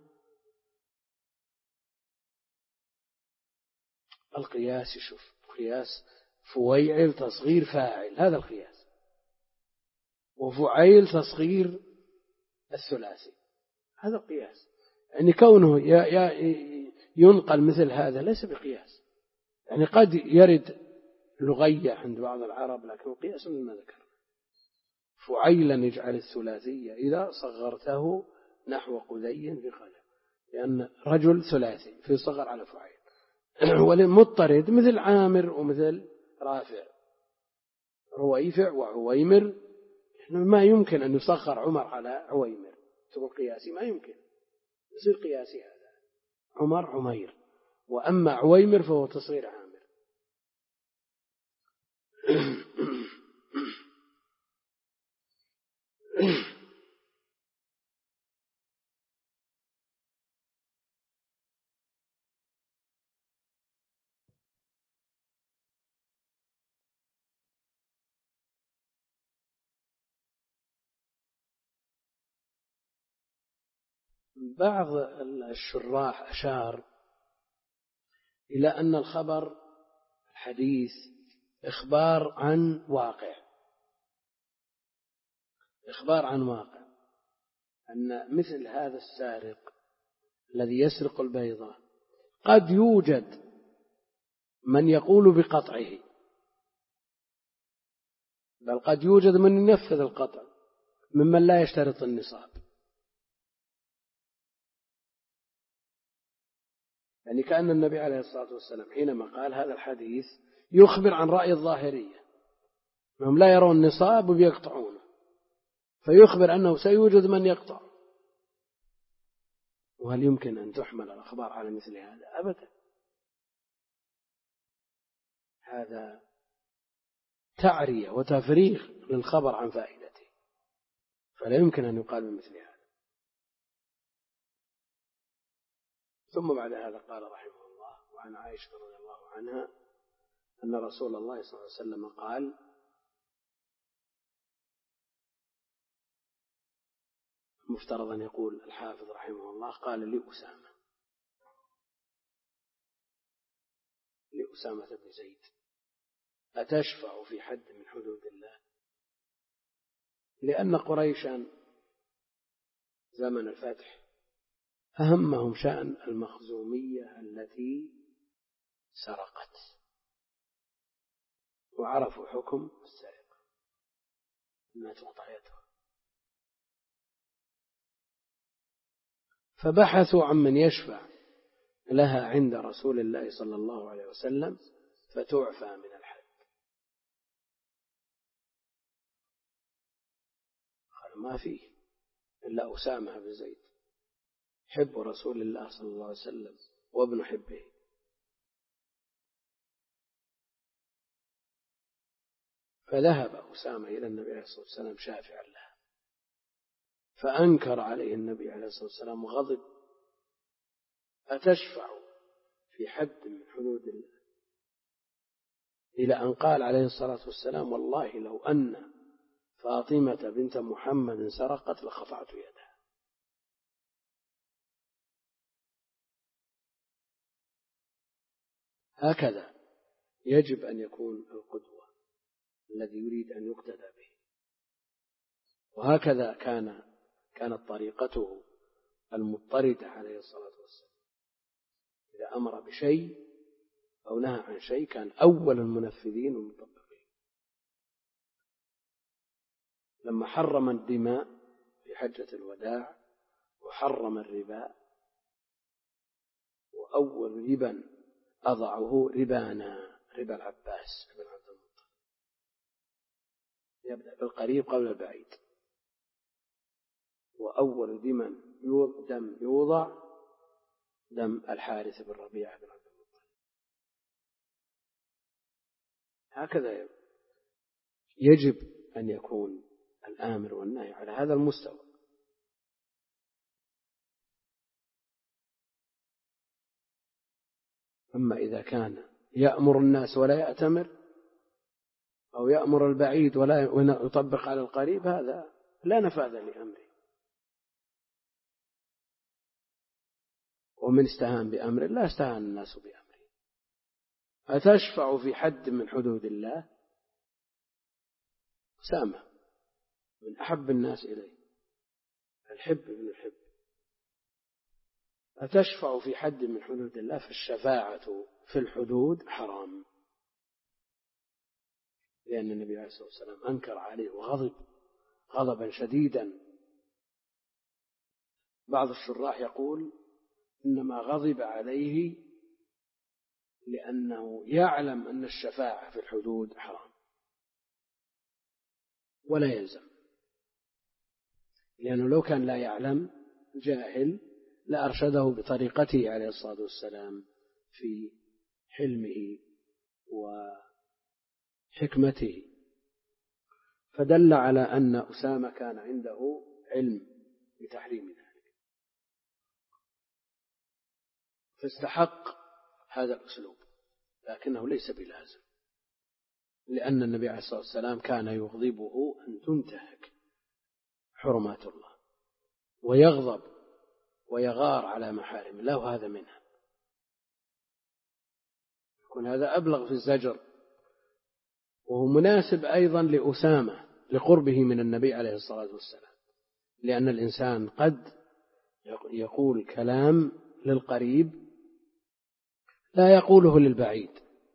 القياس شوف، قياس فويعل تصغير فاعل، هذا القياس، وفعيل تصغير الثلاثي، هذا القياس. يعني كونه ينقل مثل هذا ليس بقياس. يعني قد يرد لغية عند بعض العرب لكن قياس مما ذكر. فعيلا يجعل الثلاثية إذا صغرته نحو قذي في قلم، لأن رجل ثلاثي في صغر على فعيل. والمضطرد مثل عامر ومثل رافع، رويفع وعويمر ما يمكن أن يصغر عمر على عويمر، تقول قياسي ما يمكن، يصير قياسي هذا عمر عمير، وأما عويمر فهو تصغير عامر. بعض الشراح أشار إلى أن الخبر الحديث إخبار عن واقع، إخبار عن واقع، أن مثل هذا السارق الذي يسرق البيضة قد يوجد من يقول بقطعه، بل قد يوجد من ينفذ القطع ممن لا يشترط النصاب. يعني كأن النبي عليه الصلاة والسلام حينما قال هذا الحديث يخبر عن رأي الظاهرية أنهم لا يرون نصاب وبيقطعونه، فيخبر أنه سيوجد من يقطع. وهل يمكن أن تحمل الأخبار على مثل هذا؟ أبدا، هذا تعرية وتفريغ للخبر عن فائدته، فلا يمكن أن يقال بمثل هذا. ثم بعد هذا قال رحمه الله: وعن عائشة رضي الله عنها أن رسول الله صلى الله عليه وسلم قال: مفترض أن يقول الحافظ رحمه الله قال لأسامة لأسامة بن زيد: أتشفع في حد من حدود الله؟ لأن قريشا زمن الفتح أهمهم شأن المخزومية التي سرقت، وعرفوا حكم السرقة أنها تقطع يدها، فبحثوا عن من يشفع لها عند رسول الله صلى الله عليه وسلم فتعفى من الحد. قال: ما فيه إلا أسامة بن زيد حب رسول الله صلى الله عليه وسلم وابن حبه. فذهب أسامة إلى النبي عليه الصلاة والسلام شافعا لها، فأنكر عليه النبي عليه الصلاة والسلام وغضب: أتشفع في حد من حدود الله؟ إلى أن قال عليه الصلاة والسلام: والله لو أن فاطمة بنت محمد سرقت لقطعت يدها. هكذا يجب أن يكون القدوة الذي يريد أن يقتدى به، وهكذا كان كانت طريقته المضطردة عليه الصلاة والسلام. إذا أمر بشيء أو نهى عن شيء كان أول المنفذين والمطبقين. لما حرم الدماء في حجة الوداع وحرم الربا، وأول ربا أضعه ربانا ربا العباس بن عبد المطلب، يبدأ بالقريب قبل البعيد. وأول دم يوضع دم الحارث بن ربيعة بن عبد المطلب. هكذا يجب أن يكون الآمر والنهي على هذا المستوى. أما إذا كان يأمر الناس ولا يأتمر، أو يأمر البعيد ولا يطبق على القريب، هذا لا نفاذ لأمره. ومن استهان بأمر لا استهان الناس بأمره. أتشفع في حد من حدود الله؟ أسامة من أحب الناس إليه، الحب ابن الحب. أتشفع في حد من حدود الله؟ فالشفاعة في الحدود حرام، لأن النبي عليه الصلاة والسلام أنكر عليه وغضب غضبا شديدا. بعض الشراح يقول إنما غضب عليه لأنه يعلم أن الشفاعة في الحدود حرام، ولا يلزم، لأنه لو كان لا يعلم جاهل لأرشده بطريقته عليه الصلاة والسلام في حلمه وحكمته، فدل على أن أسامة كان عنده علم بتحريم ذلك، فاستحق هذا الأسلوب، لكنه ليس بلازم، لأن النبي عليه الصلاة والسلام كان يغضبه أن تنتهك حرمات الله، ويغضب ويغار على محارم الله، وهذا منها. يكون هذا أبلغ في الزجر، وهو مناسب أيضا لأسامة لقربه من النبي عليه الصلاة والسلام، لأن الإنسان قد يقول كلام للقريب لا يقوله للبعيد،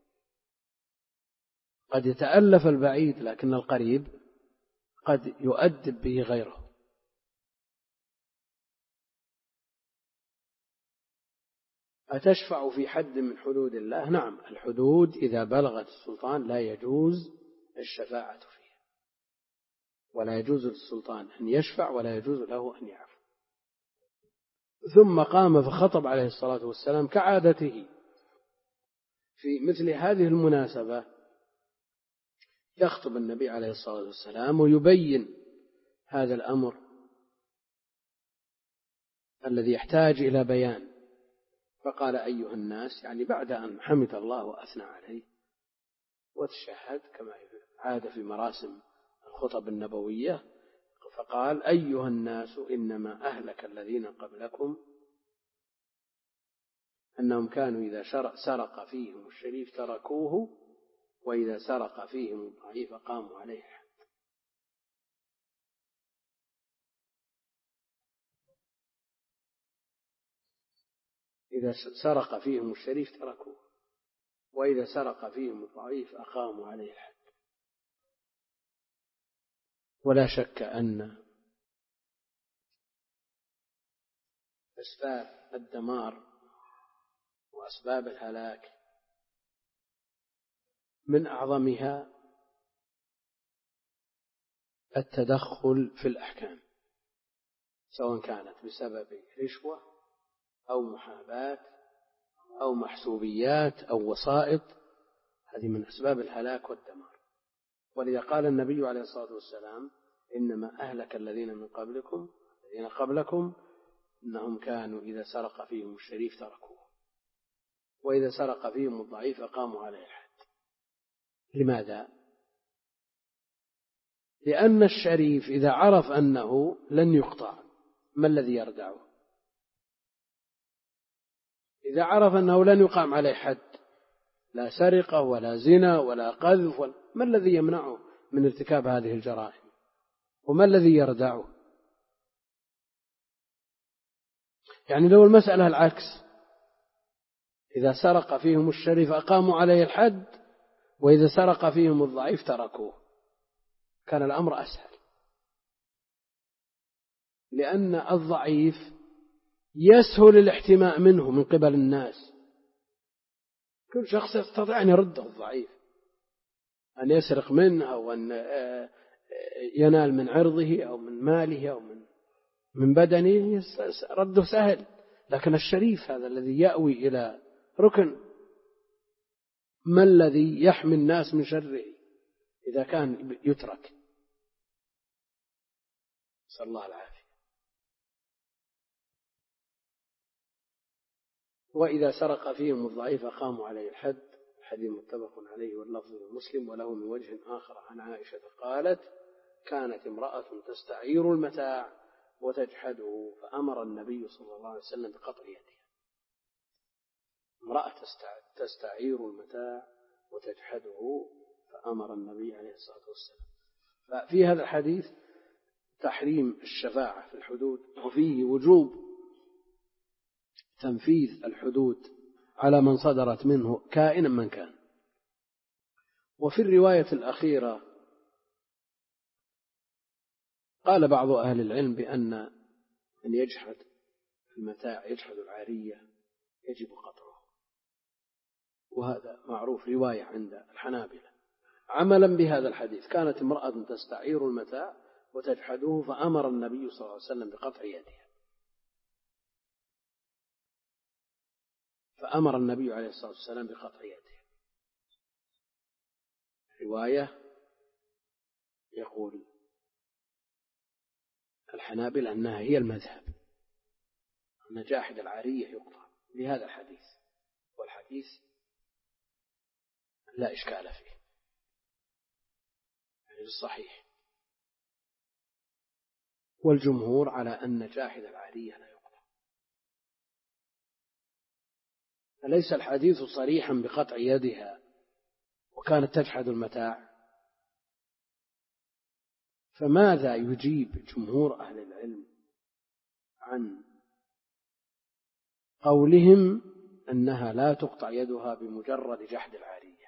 قد يتألف البعيد لكن القريب قد يؤدب به غيره. أتشفع في حد من حدود الله؟ نعم، الحدود إذا بلغت السلطان لا يجوز الشفاعة فيها، ولا يجوز للسلطان أن يشفع ولا يجوز له أن يعفو. ثم قام فخطب عليه الصلاة والسلام كعادته في مثل هذه المناسبة، يخطب النبي عليه الصلاة والسلام ويبين هذا الأمر الذي يحتاج إلى بيان، فقال أيها الناس، يعني بعد أن حمد الله وأثنى عليه وتشهد كما عاد في مراسم الخطب النبوية، فقال أيها الناس إنما أهلك الذين قبلكم أنهم كانوا إذا سرق فيهم الشريف تركوه، وإذا سرق فيهم الضعيف قاموا عليه الحد. إذا سرق فيهم الشريف تركوه، وإذا سرق فيهم الضعيف أقاموا عليه الحد. ولا شك أن أسباب الدمار وأسباب الهلاك من أعظمها التدخل في الأحكام، سواء كانت بسبب رشوة أو محاباة أو محسوبيات أو وسائط، هذه من أسباب الهلاك والدمار. ولذا قال النبي عليه الصلاة والسلام إنما أهلك الذين من قبلكم الذين قبلكم إنهم كانوا إذا سرق فيهم الشريف تركوه، وإذا سرق فيهم الضعيف أقاموا عليه الحد. لماذا؟ لأن الشريف إذا عرف أنه لن يقطع ما الذي يردعه؟ إذا عرف أنه لن يقام عليه حد، لا سرقة ولا زنا ولا قذف ولا، ما الذي يمنعه من ارتكاب هذه الجرائم؟ وما الذي يردعه؟ يعني لو المسألة العكس، إذا سرق فيهم الشريف أقاموا عليه الحد، وإذا سرق فيهم الضعيف تركوه، كان الأمر أسهل، لأن الضعيف يسهل الاحتماء منه من قبل الناس. كل شخص يستطيع أن يرد الضعيف، أن يسرق منه أو أن ينال من عرضه أو من ماله أو من من بدنه، رده سهل. لكن الشريف هذا الذي يأوي إلى ركن، ما الذي يحمي الناس من شره إذا كان يترك؟ نسأل الله العافية. وإذا سرق فيهم الضعيف قاموا عليه الحد، حديث متفق عليه واللفظ لمسلم وله من وجه آخر عن عائشة قالت كانت امرأة تستعير المتاع وتجحده فأمر النبي صلى الله عليه وسلم بقطع يدها. امرأة تستعير المتاع وتجحده فأمر النبي عليه الصلاة والسلام. ففي هذا الحديث تحريم الشفاعة في الحدود، وفيه وجوب تنفيذ الحدود على من صدرت منه كائنا من كان. وفي الرواية الأخيرة قال بعض أهل العلم بأن من يجحد المتاع يجحد العارية يجب قطعه، وهذا معروف رواية عند الحنابلة. عملا بهذا الحديث. كانت امرأة تستعير المتاع وتجحده فأمر النبي صلى الله عليه وسلم بقطع يدها، فأمر النبي عليه الصلاة والسلام بقطع يدها. رواية يقول الحنابلة أنها هي المذهب، أن جاحد العارية يقطع بهذا الحديث، والحديث لا إشكال فيه، يعني الصحيح. والجمهور على أن جاحد العارية لا يقطع. أليس الحديث صريحا بقطع يدها وكانت تجحد المتاع؟ فماذا يجيب جمهور أهل العلم عن قولهم أنها لا تقطع يدها بمجرد جحد العارية؟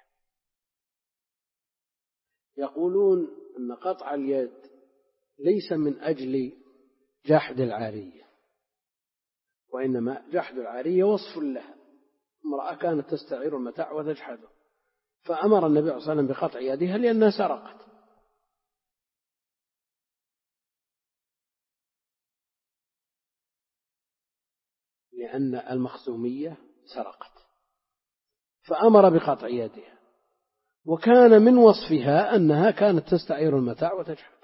يقولون أن قطع اليد ليس من أجل جحد العارية، وإنما جحد العارية وصف لها، امرأة كانت تستعير المتاع وتجحده، فأمر النبي صلى الله عليه وسلم بقطع يدها لأنها سرقت. لأن المخزومية سرقت فأمر بقطع يدها، وكان من وصفها أنها كانت تستعير المتاع وتجحد،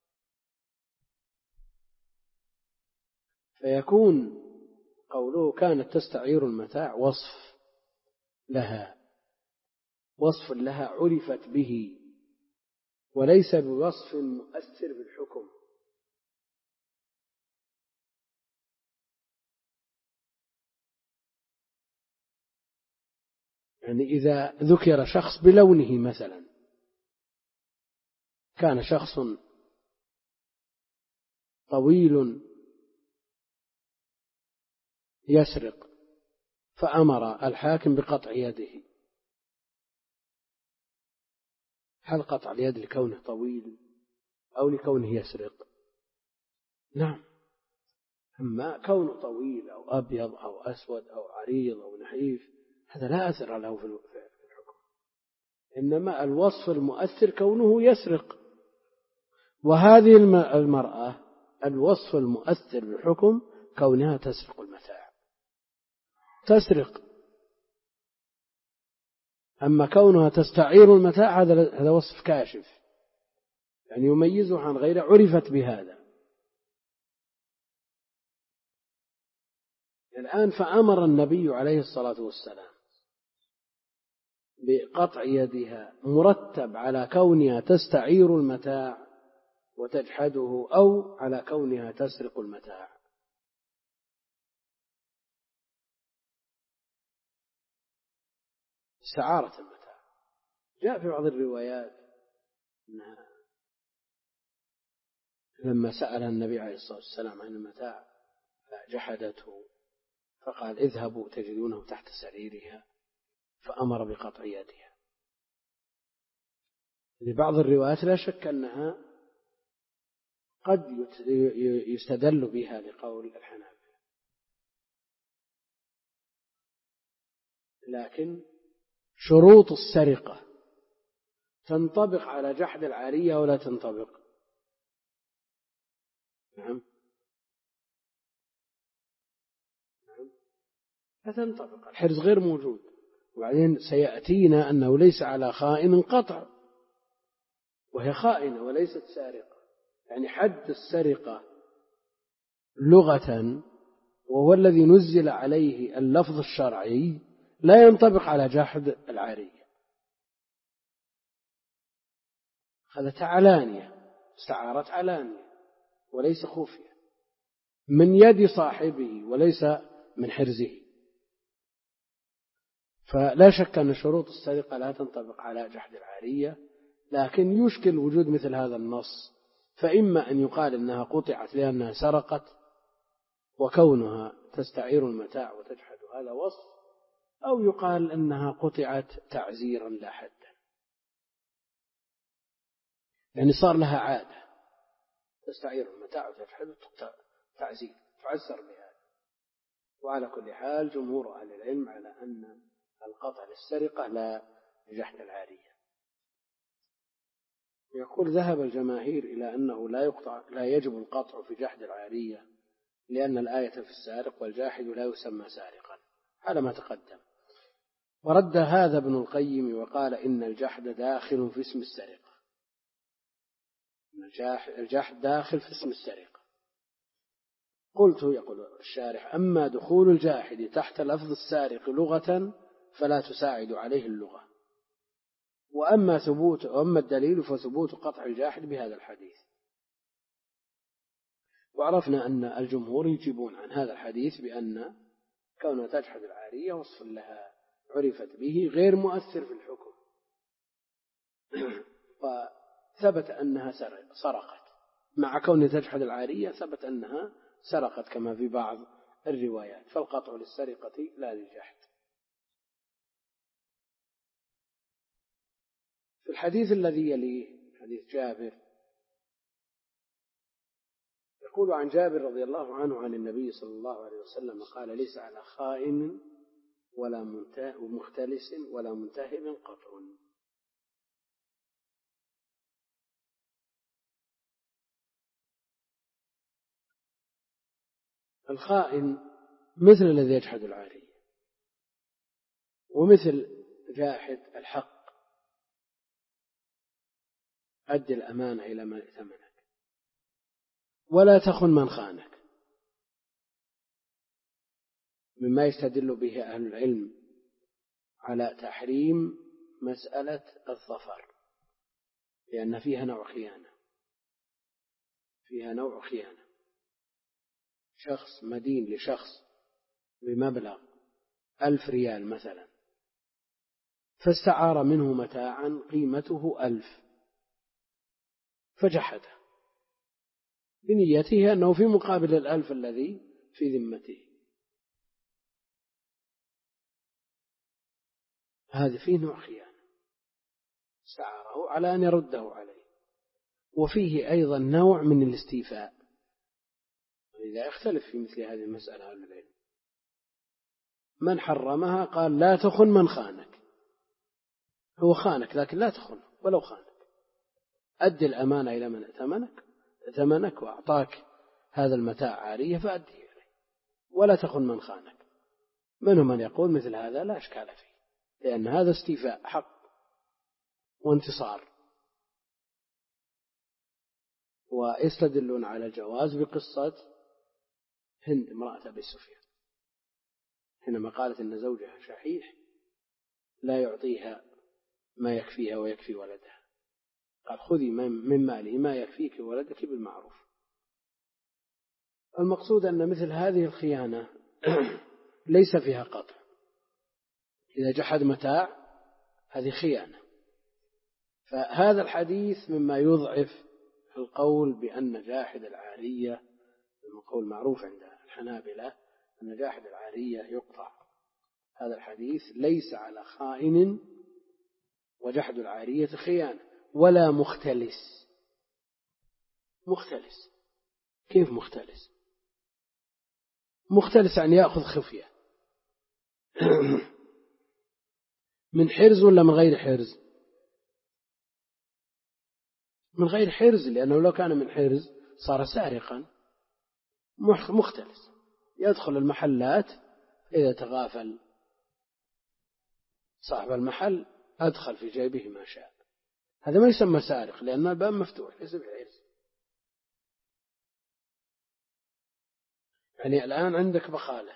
فيكون قوله كانت تستعير المتاع وصف لها، وصف لها عرفت به، وليس بوصف مؤثر في الحكم. يعني إذا ذكر شخص بلونه مثلا، كان شخص طويل يسرق فأمر الحاكم بقطع يده، هل قطع اليد لكونه طويل أو لكونه يسرق؟ نعم. أما كونه طويل أو أبيض أو أسود أو عريض أو نحيف هذا لا أثر له في الحكم، إنما الوصف المؤثر كونه يسرق. وهذه المرأة الوصف المؤثر بالحكم كونها تسرق المتاع، تسرق. أما كونها تستعير المتاع هذا وصف كاشف، يعني يميزه عن غيره، عرفت بهذا. الآن فأمر النبي عليه الصلاة والسلام بقطع يدها مرتب على كونها تستعير المتاع وتجحده أو على كونها تسرق المتاع. استعارة المتاع جاء في بعض الروايات أنها لما سأل النبي عليه الصلاة والسلام عن المتاع فجحدته، فقال اذهبوا تجدونه تحت سريرها، فأمر بقطع يدها. لبعض الروايات لا شك أنها قد يستدل بها لقول الحنابلة، لكن شروط السرقة تنطبق على جحد العارية ولا تنطبق؟ نعم نعم لا تنطبق، الحرز غير موجود. وبعدين سيأتينا أنه ليس على خائن قطع، وهي خائنة وليست سارقة، يعني حد السرقة لغة وهو الذي نزل عليه اللفظ الشرعي لا ينطبق على جحد العارية. هذا علانية، استعارت علانية وليس خفية من يد صاحبه وليس من حرزه. فلا شك أن شروط السرقة لا تنطبق على جحد العارية، لكن يشكل وجود مثل هذا النص، فإما أن يقال إنها قطعت لأنها سرقت وكونها تستعير المتاع وتجحد هذا وصف، أو يقال إنها قطعت تعزيرا لا حدا، يعني صار لها عادة تستعير المتاع وتجحد تعزير تعزر بهذا. وعلى كل حال جمهور أهل العلم على أن القطع للسرقة لا لجحد العارية. يقول ذهب الجماهير إلى أنه لا يقطع لا يجب القطع في جحد العارية، لأن الآية في السارق والجاحد لا يسمى سارقا على ما تقدم. ورد هذا ابن القيم وقال إن الجحد داخل في اسم السرقة، الجحد داخل في اسم السرقة. قلت، يقول الشارح: أما دخول الجاحد تحت لفظ السارق لغة فلا تساعد عليه اللغة، وأما ثبوت وأما الدليل فثبوت قطع الجاحد بهذا الحديث. وعرفنا أن الجمهور يجيبون عن هذا الحديث بأن كونها تجحد العارية وصف لها عرفت به غير مؤثر في الحكم، وثبت أنها سرقت، مع كونها تجحد العارية ثبت أنها سرقت كما في بعض الروايات، فالقطع للسرقة لا للجحد. في الحديث الذي يليه حديث جابر يقول عن جابر رضي الله عنه عن النبي صلى الله عليه وسلم قال: ليس على خائن ولا مختلس ولا منتهب قطع. الخائن مثل الذي يجحد العارية، ومثل جاحد الحق، أد الأمانة إلى من ائتمنك ولا تخن من خانك، مما يستدل به أهل العلم على تحريم مسألة الظفر، لأن فيها نوع خيانة، فيها نوع خيانة. شخص مدين لشخص بمبلغ ألف ريال مثلا، فاستعار منه متاعا قيمته ألف فجحده بنيته أنه في مقابل الألف الذي في ذمته، هذا فيه نوع خيانة، استعاره على أن يرده عليه. وفيه أيضا نوع من الاستيفاء، ولذا يختلف في مثل هذه المسألة أهل العلم. من حرمها قال: لا تخن من خانك، هو خانك لكن لا تخن ولو خانك، أدي الأمانة إلى من ائتمنك ائتمنك وأعطاك هذا المتاع عارية فأديه إليه، ولا تخن من خانك. منهم من يقول مثل هذا لا إشكال فيه، لأن هذا استيفاء حق وانتصار. ويستدلون على الجواز بقصة هند امرأة أبي سفيان حينما قالت إن زوجها شحيح لا يعطيها ما يكفيها ويكفي ولدها، قال: خذي من ماله ما يكفيك وولدك بالمعروف. المقصود أن مثل هذه الخيانة ليس فيها قطع، إذا جحد متاع هذه خيانة. فهذا الحديث مما يضعف القول بأن جاحد العارية، القول معروف عند الحنابلة أن جاحد العارية يقطع. هذا الحديث ليس على خائن، وجحد العارية خيانة، ولا مختلس. مختلس كيف مختلس؟ مختلس أن يأخذ خفية من حرز ولا من غير حرز؟ من غير حرز، لأنه لو كان من حرز صار سارقا. مختلس يدخل المحلات، إذا تغافل صاحب المحل أدخل في جيبه ما شاء، هذا ما يسمى سارق، لأن الباب مفتوح ليس بحرز. يعني الآن عندك بخالة،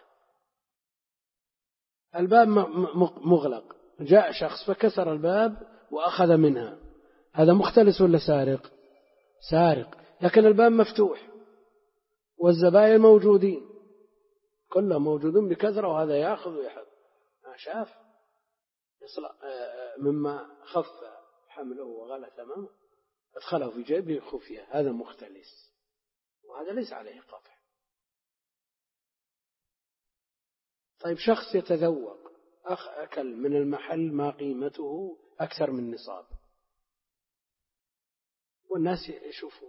الباب مغلق، جاء شخص فكسر الباب وأخذ منها، هذا مختلس ولا سارق؟ سارق. لكن الباب مفتوح والزبائن موجودين، كلهم موجودون بكثرة، وهذا يأخذ ويحب ما شاف مما خف حمله وغلى ثمنه أدخله في جيبه خفية، هذا مختلس، وهذا ليس عليه قطع. طيب شخص يتذوق أخ أكل من المحل ما قيمته أكثر من نصاب، والناس يشوفون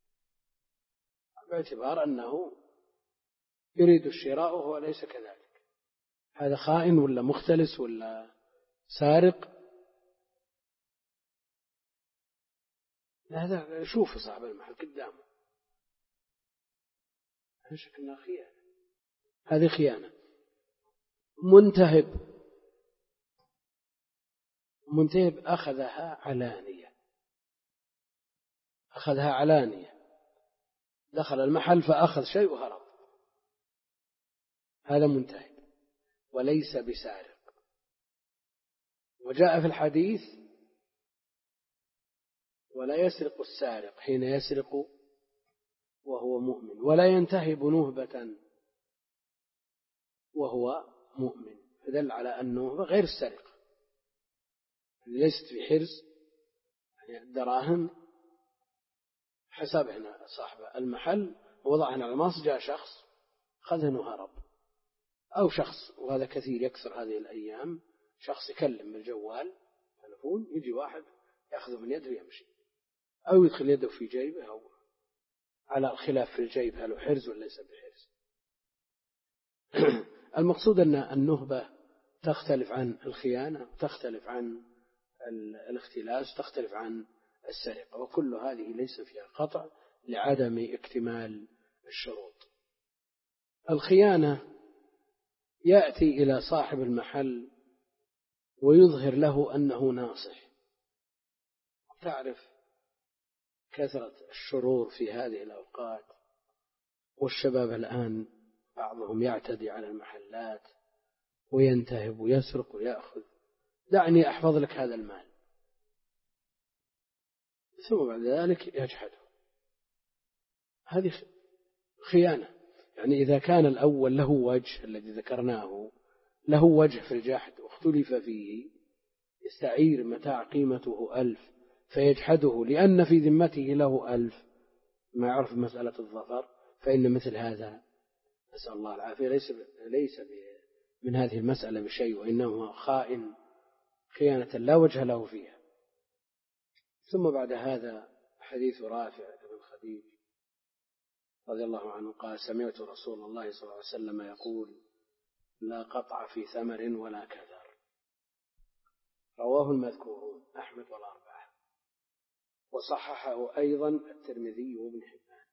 باعتبار أنه يريد الشراء وهو ليس كذلك، هذا خائن ولا مختلس ولا سارق؟ هذا شوف صاحب المحل قدامه، لا شك أنها خيانة، هذه خيانة. منتهب، منتهب أخذها علانية، أخذها علانية، دخل المحل فأخذ شيء وهرب، هذا منتهب وليس بسارق. وجاء في الحديث: ولا يسرق السارق حين يسرق وهو مؤمن، ولا ينتهب نهبة وهو مؤمن، فدل على أنه غير السرقة، ليست في حرز يعني الدراهم حسبنا صاحب المحل ووضعنا على الماس، جاء شخص خذهن وهرب، أو شخص، وهذا كثير يكثر هذه الأيام، شخص يكلم بالجوال تلفون، يجي واحد يأخذه من يده ويمشي، أو يدخل يده في جيبه، أو على الخلاف في الجيب هل هو حرز ولا ليس بحرز. المقصود أن النهبة تختلف عن الخيانة، تختلف عن الاختلاس، تختلف عن السرقة، وكل هذه ليس فيها قطع لعدم اكتمال الشروط. الخيانة يأتي إلى صاحب المحل ويظهر له أنه ناصح. تعرف كثرة الشرور في هذه الأوقات، والشباب الآن بعضهم يعتدي على المحلات وينتهب ويسرق ويأخذ، دعني أحفظ لك هذا المال، ثم بعد ذلك يجحده. هذه خيانة. يعني إذا كان الأول له وجه الذي ذكرناه، له وجه في الجحد واختلف فيه، يستعير متاع قيمته ألف فيجحده لأن في ذمته له ألف، ما يعرف مسألة الظفر، فإن مثل هذا نسأل الله العافية ليس ليس من هذه المسألة بشيء، وإنه خائن خيانة لا وجه له فيها. ثم بعد هذا حديث رافع بن خديج رضي الله عنه قال: سمعت رسول الله صلى الله عليه وسلم يقول: لا قطع في ثمر ولا كثر. رواه المذكورون أحمد والأربعة، وصححه أيضا الترمذي وابن حبان.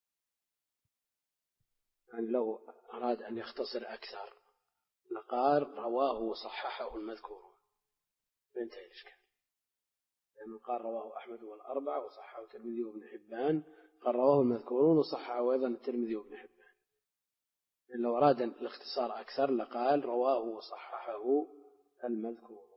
يعني لو أراد أن يختصر أكثر لقال رواه وصححه المذكورون، فانتهى الإشكال، لأنه قال رواه أحمد والأربعة وصححه الترمذي وابن حبان، قال رواه المذكورون وصححه أيضا الترمذي وابن حبان. لو أراد الاختصار أكثر لقال رواه وصححه المذكورون.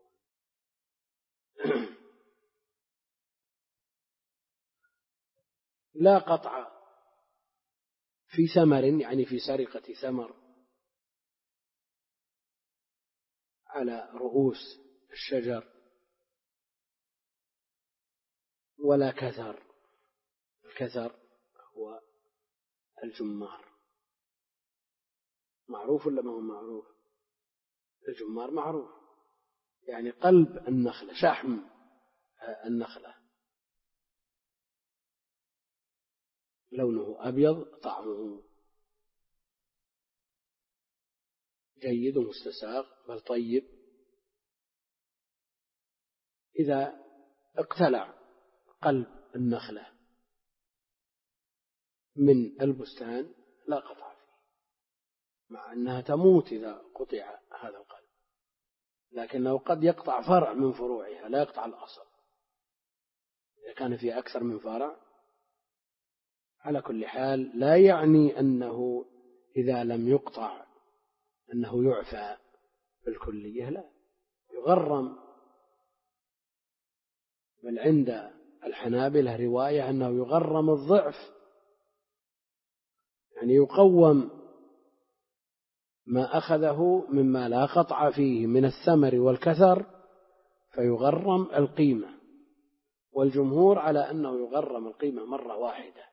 لا قطع في ثمر، يعني في سرقة ثمر على رؤوس الشجر، ولا كثر. الكثر هو الجمار، معروف ولا ما هو معروف؟ الجمار معروف، يعني قلب النخلة، شحم النخلة، لونه أبيض، طعمه جيد ومستساغ بل طيب. إذا اقتلع قلب النخلة من البستان لا قطع فيه، مع أنها تموت إذا قطع هذا القلب، لكنه قد يقطع فرع من فروعها، لا يقطع الأصل إذا كان فيه أكثر من فرع. على كل حال لا يعني أنه إذا لم يقطع أنه يعفى بالكلية، لا، يغرم. بل عند الحنابلة رواية أنه يغرم الضعف، يعني يقوم ما أخذه مما لا قطع فيه من الثمر والكثر فيغرم القيمة، والجمهور على أنه يغرم القيمة مرة واحدة،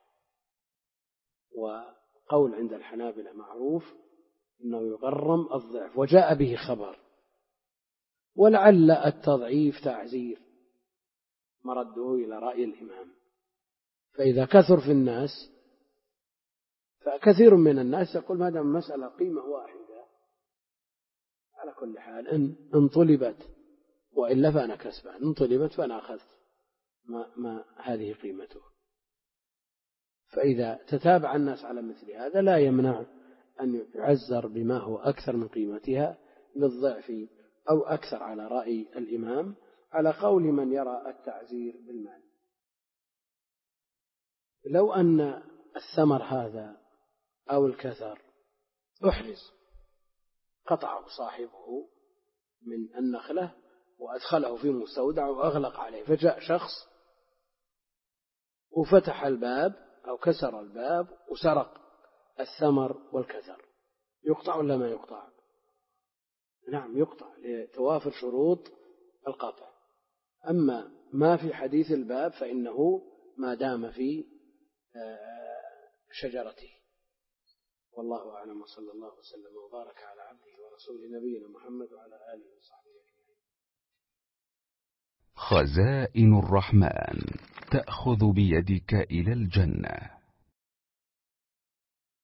وقول عند الحنابلة معروف أنه يغرم الضعف، وجاء به خبر. ولعل التضعيف تعزير، مرده إلى رأي الإمام، فإذا كثر في الناس فكثير من الناس يقول ما دام مسألة قيمة واحدة على كل حال إن انطلبت وإلا فأنا كسبان، انطلبت فأنا أخذت ما, ما هذه قيمته. فإذا تتابع الناس على مثل هذا لا يمنع أن يعزر بما هو أكثر من قيمتها للضعف أو أكثر على رأي الإمام، على قول من يرى التعزير بالمال. لو أن الثمر هذا أو الكثر أحرز، قطعه صاحبه من النخلة وأدخله في مستودع وأغلق عليه، فجاء شخص وفتح الباب أو كسر الباب وسرق الثمر والكثر، يقطع ولا ما يقطع؟ نعم يقطع لتوافر شروط القطع. أما ما في حديث الباب فإنه ما دام في شجرته. والله أعلم، وصلى الله وسلم وبارك على عبده ورسوله نبينا محمد وعلى آله وصحبه أجمعين. خزائن الرحمن تأخذ بيدك إلى الجنة.